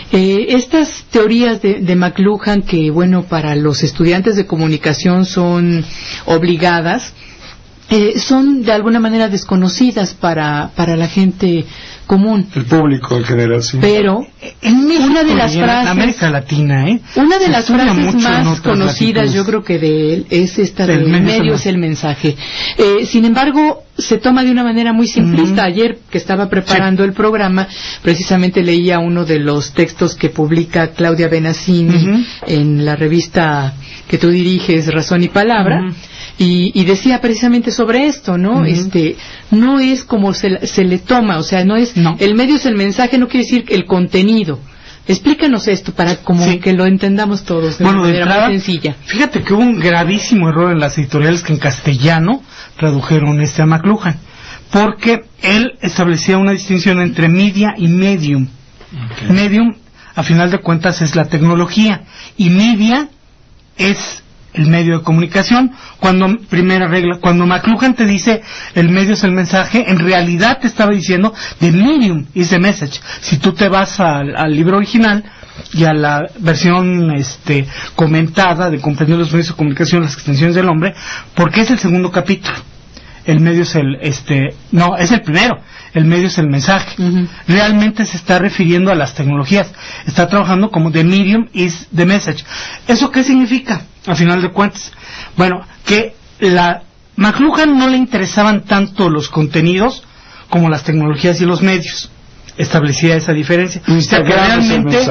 Estas teorías de McLuhan, que bueno, para los estudiantes de comunicación son obligadas, son de alguna manera desconocidas para la gente común. El público en general, sí. Pero en México, una de las frases, en América Latina, una de las frases más conocidas, yo creo que de él, es esta de el medio es el mensaje. Sin embargo, se toma de una manera muy simplista. Ayer que estaba preparando el programa, precisamente leía uno de los textos que publica Claudia Benassini en la revista que tú diriges, Razón y Palabra. Y decía precisamente sobre esto, ¿no? No es como se le toma, o sea, no es el medio es el mensaje, no quiere decir el contenido. Explícanos esto para que lo entendamos todos de manera más sencilla. Fíjate que hubo un gravísimo error en las editoriales que en castellano tradujeron a McLuhan, porque él establecía una distinción entre media y medium. Medium, a final de cuentas, es la tecnología, y media es el medio de comunicación. Primera regla, cuando McLuhan te dice el medio es el mensaje, en realidad te estaba diciendo the medium is the message. Si tú te vas al libro original y a la versión comentada de Comprender los medios de comunicación, las extensiones del hombre, porque es el segundo capítulo. El medio es es el primero. El medio es el mensaje. Realmente se está refiriendo a las tecnologías. Está trabajando como the medium is the message. ¿Eso qué significa? A final de cuentas, bueno, que McLuhan no le interesaban tanto los contenidos como las tecnologías y los medios. Establecía esa diferencia. O sea, que realmente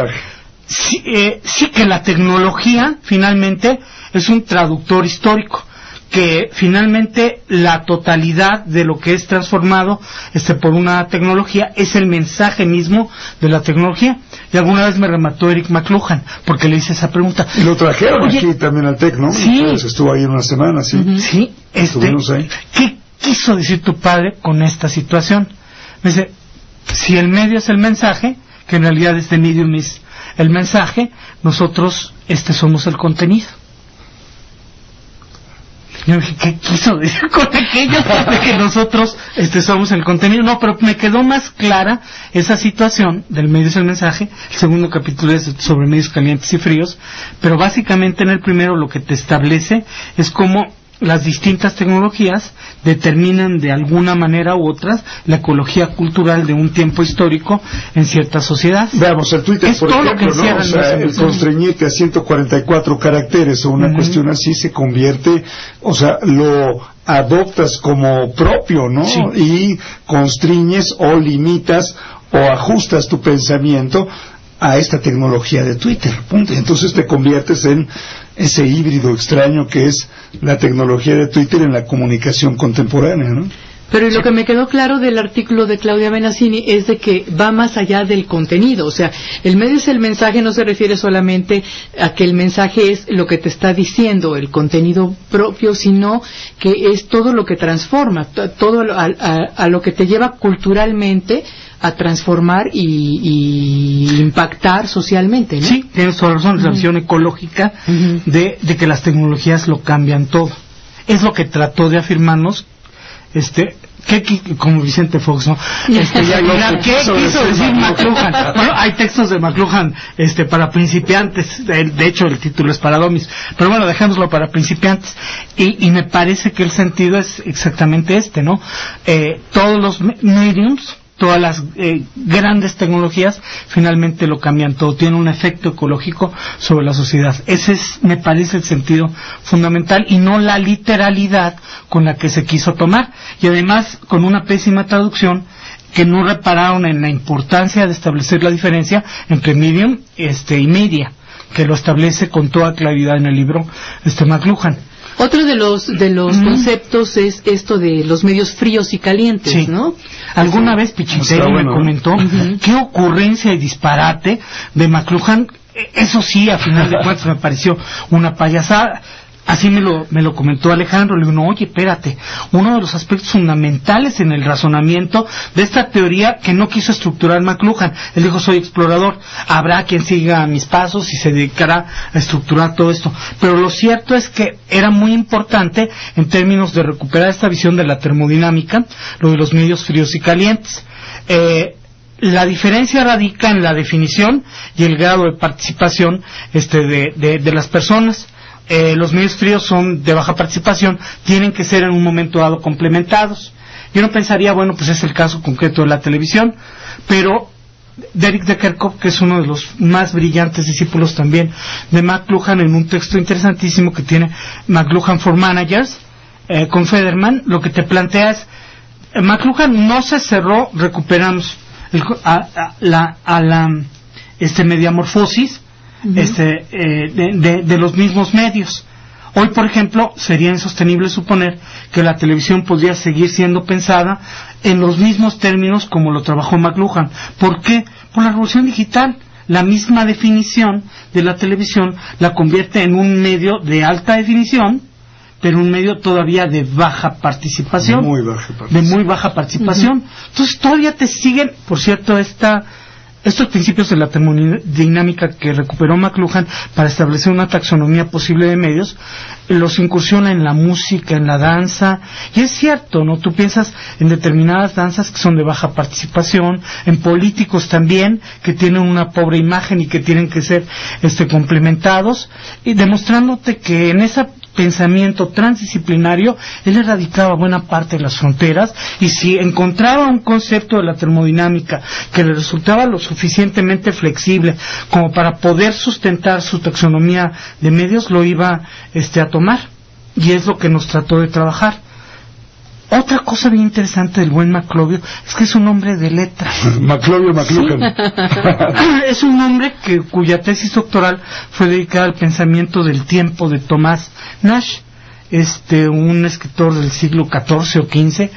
sí que la tecnología finalmente es un traductor histórico, que finalmente la totalidad de lo que es transformado por una tecnología es el mensaje mismo de la tecnología. Y alguna vez me remató Eric McLuhan porque le hice esa pregunta. Y lo trajeron aquí también al TEC, ¿no? Sí. Entonces estuvo ahí una semana, ¿sí? Sí. ¿Qué quiso decir tu padre con esta situación? Me dice, si el medio es el mensaje, que en realidad este medium es el mensaje, nosotros somos el contenido. Yo dije, ¿qué quiso decir con aquello de que nosotros somos el contenido? No, pero me quedó más clara esa situación del medio es el mensaje. El segundo capítulo es sobre medios calientes y fríos, pero básicamente en el primero lo que te establece es cómo las distintas tecnologías determinan de alguna manera u otra la ecología cultural de un tiempo histórico en ciertas sociedades. Veamos el Twitter, por ejemplo, ¿no? O sea, el constreñirte a 144 caracteres o una cuestión así se convierte, o sea, lo adoptas como propio, ¿no? Sí. Y constriñes o limitas o ajustas tu pensamiento a esta tecnología de Twitter, punto. Y entonces te conviertes en ese híbrido extraño que es la tecnología de Twitter en la comunicación contemporánea, ¿no? Pero lo que me quedó claro del artículo de Claudia Benassini es de que va más allá del contenido. O sea, el medio es el mensaje, no se refiere solamente a que el mensaje es lo que te está diciendo, el contenido propio, sino que es todo lo que transforma, todo a lo que te lleva culturalmente a transformar y impactar socialmente, ¿no? Sí, tienes toda razón, la visión ecológica de que las tecnologías lo cambian todo. Es lo que trató de afirmarnos como Vicente Fox, ¿no? ¿Qué quiso decir McLuhan? Bueno, hay textos de McLuhan para principiantes, de hecho el título es para domis, pero bueno, dejémoslo para principiantes, y me parece que el sentido es exactamente ¿no? Todos los mediums, todas las grandes tecnologías finalmente lo cambian todo, tiene un efecto ecológico sobre la sociedad. Ese me parece el sentido fundamental y no la literalidad con la que se quiso tomar, y además con una pésima traducción que no repararon en la importancia de establecer la diferencia entre medium y media, que lo establece con toda claridad en el libro McLuhan. Otro de los conceptos es esto de los medios fríos y calientes, sí, ¿no? Alguna vez Pichitegui me comentó qué ocurrencia y disparate de McLuhan. Eso sí, a final de cuentas me pareció una payasada. Así me lo comentó Alejandro. Le digo, no, oye, espérate, uno de los aspectos fundamentales en el razonamiento de esta teoría que no quiso estructurar McLuhan, él dijo, soy explorador, habrá quien siga mis pasos y se dedicará a estructurar todo esto, pero lo cierto es que era muy importante en términos de recuperar esta visión de la termodinámica, lo de los medios fríos y calientes. La diferencia radica en la definición y el grado de participación de las personas. Los medios fríos son de baja participación, tienen que ser en un momento dado complementados. Yo no pensaría, bueno, pues es el caso concreto de la televisión, pero Derek de Kerkhoff, que es uno de los más brillantes discípulos también de McLuhan, en un texto interesantísimo que tiene McLuhan for Managers, con Federman, lo que te plantea es, McLuhan no se cerró, recuperamos la mediamorfosis de los mismos medios. Hoy, por ejemplo, sería insostenible suponer que la televisión podría seguir siendo pensada en los mismos términos como lo trabajó McLuhan. ¿Por qué? Por la revolución digital. La misma definición de la televisión la convierte en un medio de alta definición, pero un medio todavía de baja participación. De muy baja participación. Entonces todavía te siguen, por cierto, estos principios de la termodinámica que recuperó McLuhan para establecer una taxonomía posible de medios, los incursiona en la música, en la danza, y es cierto, ¿no? Tú piensas en determinadas danzas que son de baja participación, en políticos también, que tienen una pobre imagen y que tienen que ser complementados, y demostrándote que en ese pensamiento transdisciplinario él erradicaba buena parte de las fronteras, y si encontraba un concepto de la termodinámica que le resultaba lo suficientemente flexible como para poder sustentar su taxonomía de medios, lo iba a tomar, y es lo que nos trató de trabajar. Otra cosa bien interesante del buen Maclovio es que es un hombre de letras. Maclovio McLuhan. Es un hombre cuya tesis doctoral fue dedicada al pensamiento del tiempo de Thomas Nash, un escritor del siglo XIV o XV,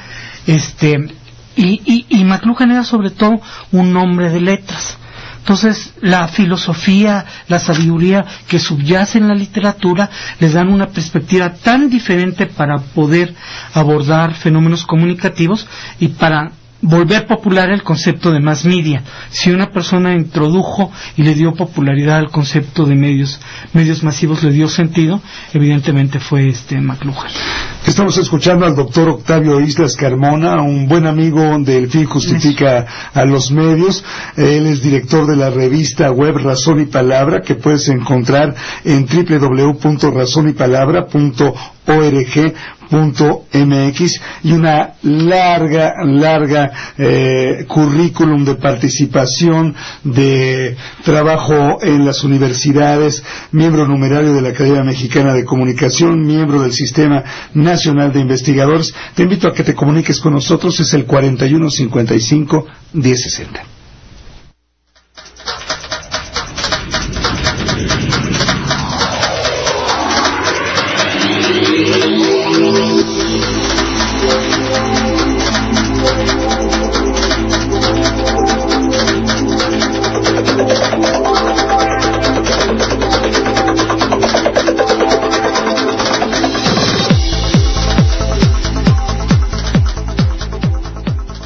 y McLuhan era sobre todo un hombre de letras. Entonces, la filosofía, la sabiduría que subyace en la literatura les dan una perspectiva tan diferente para poder abordar fenómenos comunicativos y para volver popular el concepto de mass media. Si una persona introdujo y le dio popularidad al concepto de medios masivos, le dio sentido, evidentemente fue McLuhan. Estamos escuchando al doctor Octavio Islas Carmona, un buen amigo del Fin Justifica a los Medios. Él es director de la revista web Razón y Palabra, que puedes encontrar en www.razonypalabra.org.mx, y una larga currículum de participación, de trabajo en las universidades, miembro numerario de la Academia Mexicana de Comunicación, miembro del Sistema Nacional de Investigadores. Te invito a que te comuniques con nosotros, es el 4155-1060.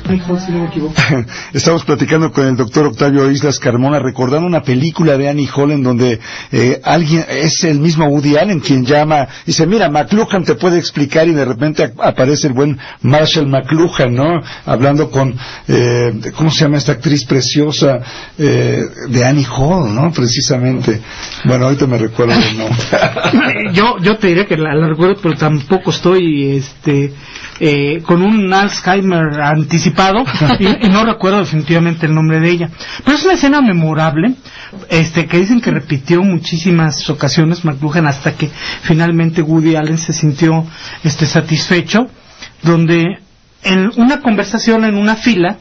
si no me equivoco. Estamos platicando con el doctor Octavio Islas Carmona, recordando una película de Annie Hall en donde alguien, es el mismo Woody Allen quien llama, dice, mira, McLuhan te puede explicar, y de repente aparece el buen Marshall McLuhan, ¿no? Hablando con, ¿cómo se llama esta actriz preciosa de Annie Hall, ¿no? Precisamente. Bueno, ahorita me recuerdo el nombre. Yo te diré que la recuerdo, pero tampoco estoy con un Alzheimer anticipado y no recuerdo definitivamente el nombre de ella. Pero es una escena memorable, que dicen que repitió muchísimas ocasiones McLuhan hasta que finalmente Woody Allen se sintió satisfecho, donde en una conversación en una fila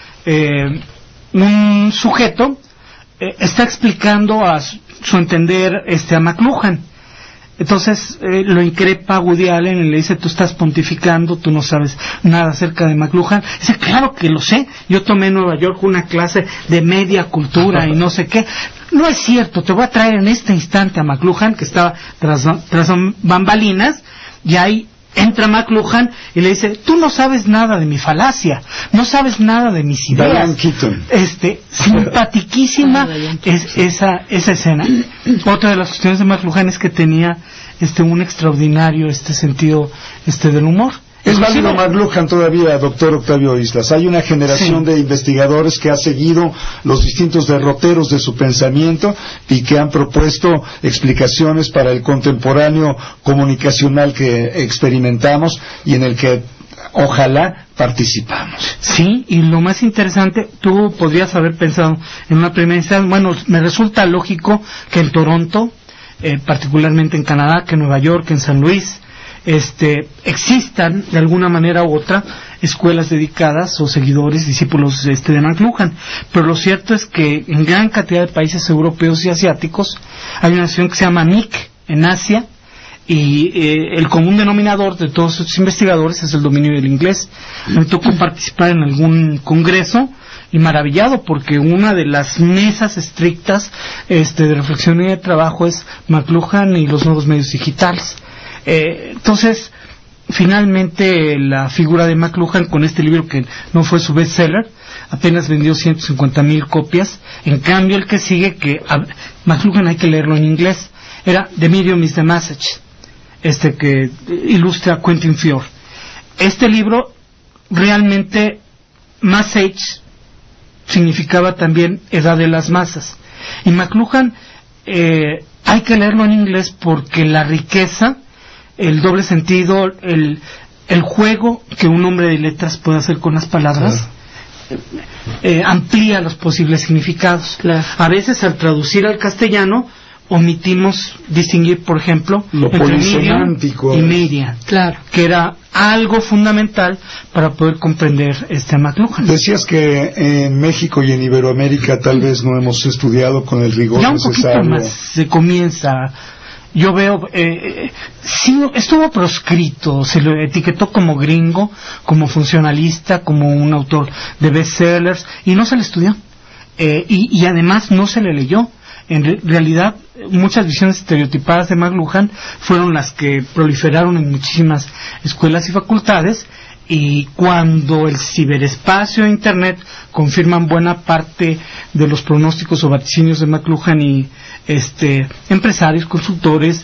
un sujeto está explicando a su entender a McLuhan. Entonces lo increpa Woody Allen y le dice, tú estás pontificando, tú no sabes nada acerca de McLuhan. Dice, claro que lo sé, yo tomé en Nueva York una clase de media cultura y no sé qué. No es cierto, te voy a traer en este instante a McLuhan, que estaba tras bambalinas, y ahí entra McLuhan y le dice, tú no sabes nada de mi falacia, no sabes nada de mis ideas. Diane Keaton. Simpatiquísima es esa escena. Otra de las cuestiones de McLuhan es que tenía un extraordinario sentido del humor. Es válido McLuhan todavía, doctor Octavio Islas. Hay una generación de investigadores que ha seguido los distintos derroteros de su pensamiento y que han propuesto explicaciones para el contemporáneo comunicacional que experimentamos y en el que ojalá participamos. Sí, y lo más interesante, tú podrías haber pensado en una primera instancia, bueno, me resulta lógico que en Toronto, particularmente en Canadá, que en Nueva York, que en San Luis, existan de alguna manera u otra escuelas dedicadas o seguidores, discípulos de McLuhan, pero lo cierto es que en gran cantidad de países europeos y asiáticos hay una nación que se llama MIC en Asia, y el común denominador de todos estos investigadores es el dominio del inglés. Me tocó participar en algún congreso y maravillado porque una de las mesas estrictas de reflexión y de trabajo es McLuhan y los nuevos medios digitales. Entonces, finalmente la figura de McLuhan con este libro, que no fue su bestseller, apenas vendió 150,000 copias. En cambio, el que sigue, que McLuhan hay que leerlo en inglés, era The Medium is the Message, que ilustra a Quentin Fiore. Este libro realmente, Message significaba también edad de las masas, y McLuhan hay que leerlo en inglés porque la riqueza, el doble sentido, el juego que un hombre de letras puede hacer con las palabras, amplía los posibles significados. A veces al traducir al castellano omitimos distinguir, por ejemplo, entre medium y media, que era algo fundamental para poder comprender a McLuhan. Decías que en México y en Iberoamérica tal vez no hemos estudiado con el rigor ya necesario. Un poquito más se comienza. Yo veo, sí, estuvo proscrito, se lo etiquetó como gringo, como funcionalista, como un autor de bestsellers, y no se le estudió. Y además no se le leyó. En realidad, muchas visiones estereotipadas de McLuhan fueron las que proliferaron en muchísimas escuelas y facultades, y cuando el ciberespacio e Internet confirman buena parte de los pronósticos o vaticinios de McLuhan y empresarios, consultores,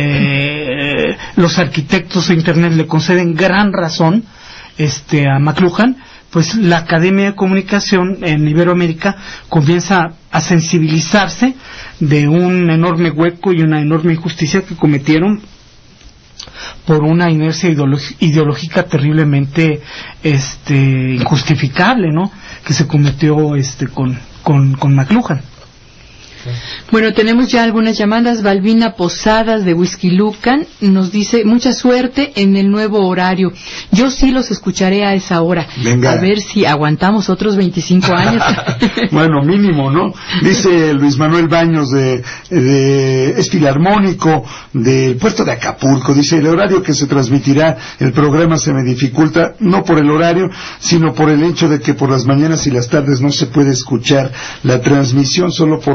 los arquitectos de Internet le conceden gran razón a McLuhan, pues la Academia de Comunicación en Iberoamérica comienza a sensibilizarse de un enorme hueco y una enorme injusticia que cometieron por una inercia ideológica terriblemente injustificable, ¿no?, que se cometió con McLuhan. Bueno, tenemos ya algunas llamadas. Balbina Posadas de Whisky Lucan nos dice, mucha suerte en el nuevo horario. Yo sí los escucharé a esa hora. Venga. A ver si aguantamos otros 25 años. Bueno, mínimo, ¿no? Dice Luis Manuel Baños es filarmónico del puerto de Acapulco. Dice, el horario que se transmitirá el programa se me dificulta, no por el horario, sino por el hecho de que por las mañanas y las tardes no se puede escuchar la transmisión, solo por las noches.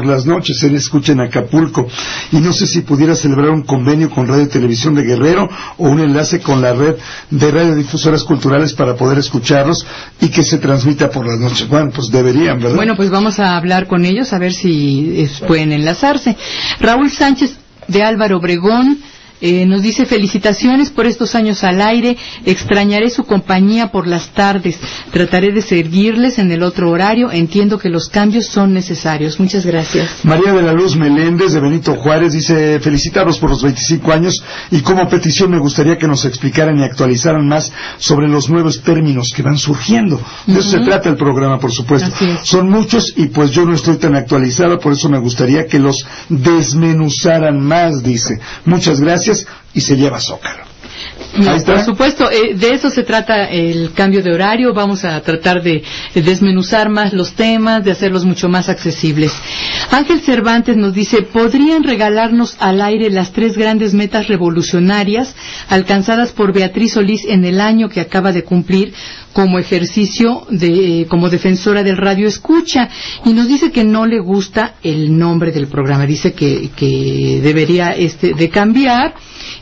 noche se le escucha en Acapulco. Y no sé si pudiera celebrar un convenio con Radio y Televisión de Guerrero o un enlace con la red de radiodifusoras culturales para poder escucharlos y que se transmita por las noches. Bueno, pues deberían, ¿verdad? Bueno, pues vamos a hablar con ellos a ver si pueden enlazarse. Raúl Sánchez de Álvaro Obregón nos dice: felicitaciones por estos años al aire, extrañaré su compañía por las tardes, trataré de seguirles en el otro horario, entiendo que los cambios son necesarios. Muchas gracias. María de la Luz Meléndez de Benito Juárez dice: felicitarlos por los 25 años y como petición me gustaría que nos explicaran y actualizaran más sobre los nuevos términos que van surgiendo. De eso se trata el programa, por supuesto. Son muchos y pues yo no estoy tan actualizado, por eso me gustaría que los desmenuzaran más, dice. Muchas gracias. Y se lleva Zócalo. No, por supuesto, de eso se trata el cambio de horario. Vamos a tratar de desmenuzar más los temas, de hacerlos mucho más accesibles. Ángel Cervantes nos dice: ¿podrían regalarnos al aire las 3 grandes metas revolucionarias alcanzadas por Beatriz Solís en el año que acaba de cumplir como ejercicio como defensora del radio escucha? Y nos dice que no le gusta el nombre del programa, dice que debería de cambiar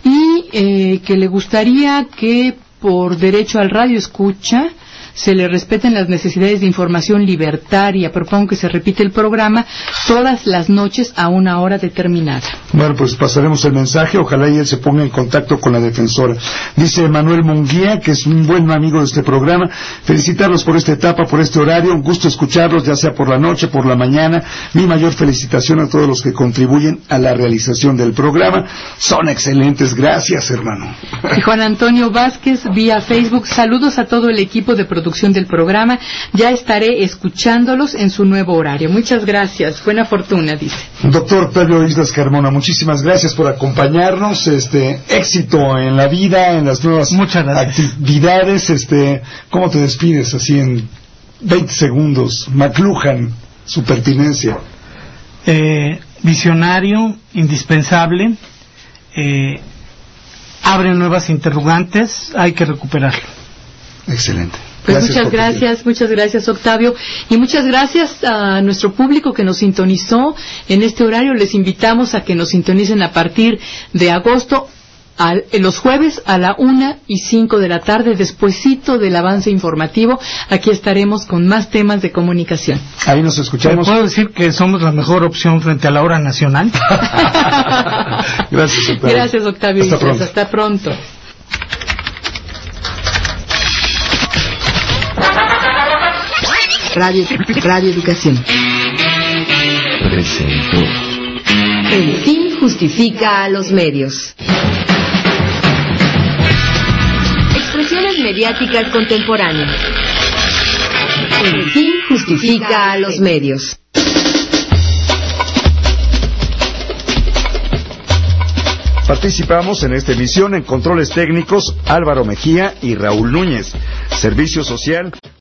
y que le gustaría que por derecho al radio escucha se le respeten las necesidades de información libertaria. Propongo que se repite el programa todas las noches a una hora determinada. Bueno, pues pasaremos el mensaje, ojalá y él se ponga en contacto con la defensora. Dice Manuel Munguía, que es un buen amigo de este programa: felicitarlos por esta etapa, por este horario, un gusto escucharlos, ya sea por la noche, por la mañana. Mi mayor felicitación a todos los que contribuyen a la realización del programa, son excelentes, gracias, hermano. Y Juan Antonio Vázquez vía Facebook: saludos a todo el equipo de producción del programa, ya estaré escuchándolos en su nuevo horario. Muchas gracias, buena fortuna, dice. Doctor Octavio Islas Carmona, muchísimas gracias por acompañarnos, éxito en la vida, en las nuevas actividades. ¿Cómo te despides así en 20 segundos? McLuhan, su pertinencia. Visionario, indispensable, abre nuevas interrogantes, hay que recuperarlo. Excelente. Pues muchas gracias Octavio, y muchas gracias a nuestro público que nos sintonizó en este horario. Les invitamos a que nos sintonicen a partir de agosto, los jueves a la 1:05 de la tarde, despuesito del avance informativo. Aquí estaremos con más temas de comunicación. Ahí nos escuchamos. ¿Puedo decir que somos la mejor opción frente a la hora nacional? Gracias, Octavio. Gracias, Octavio. Hasta pronto. Radio Educación. Presentó. El fin justifica a los medios. Expresiones mediáticas contemporáneas. El fin justifica a los medios. Participamos en esta emisión en controles técnicos Álvaro Mejía y Raúl Núñez. Servicio social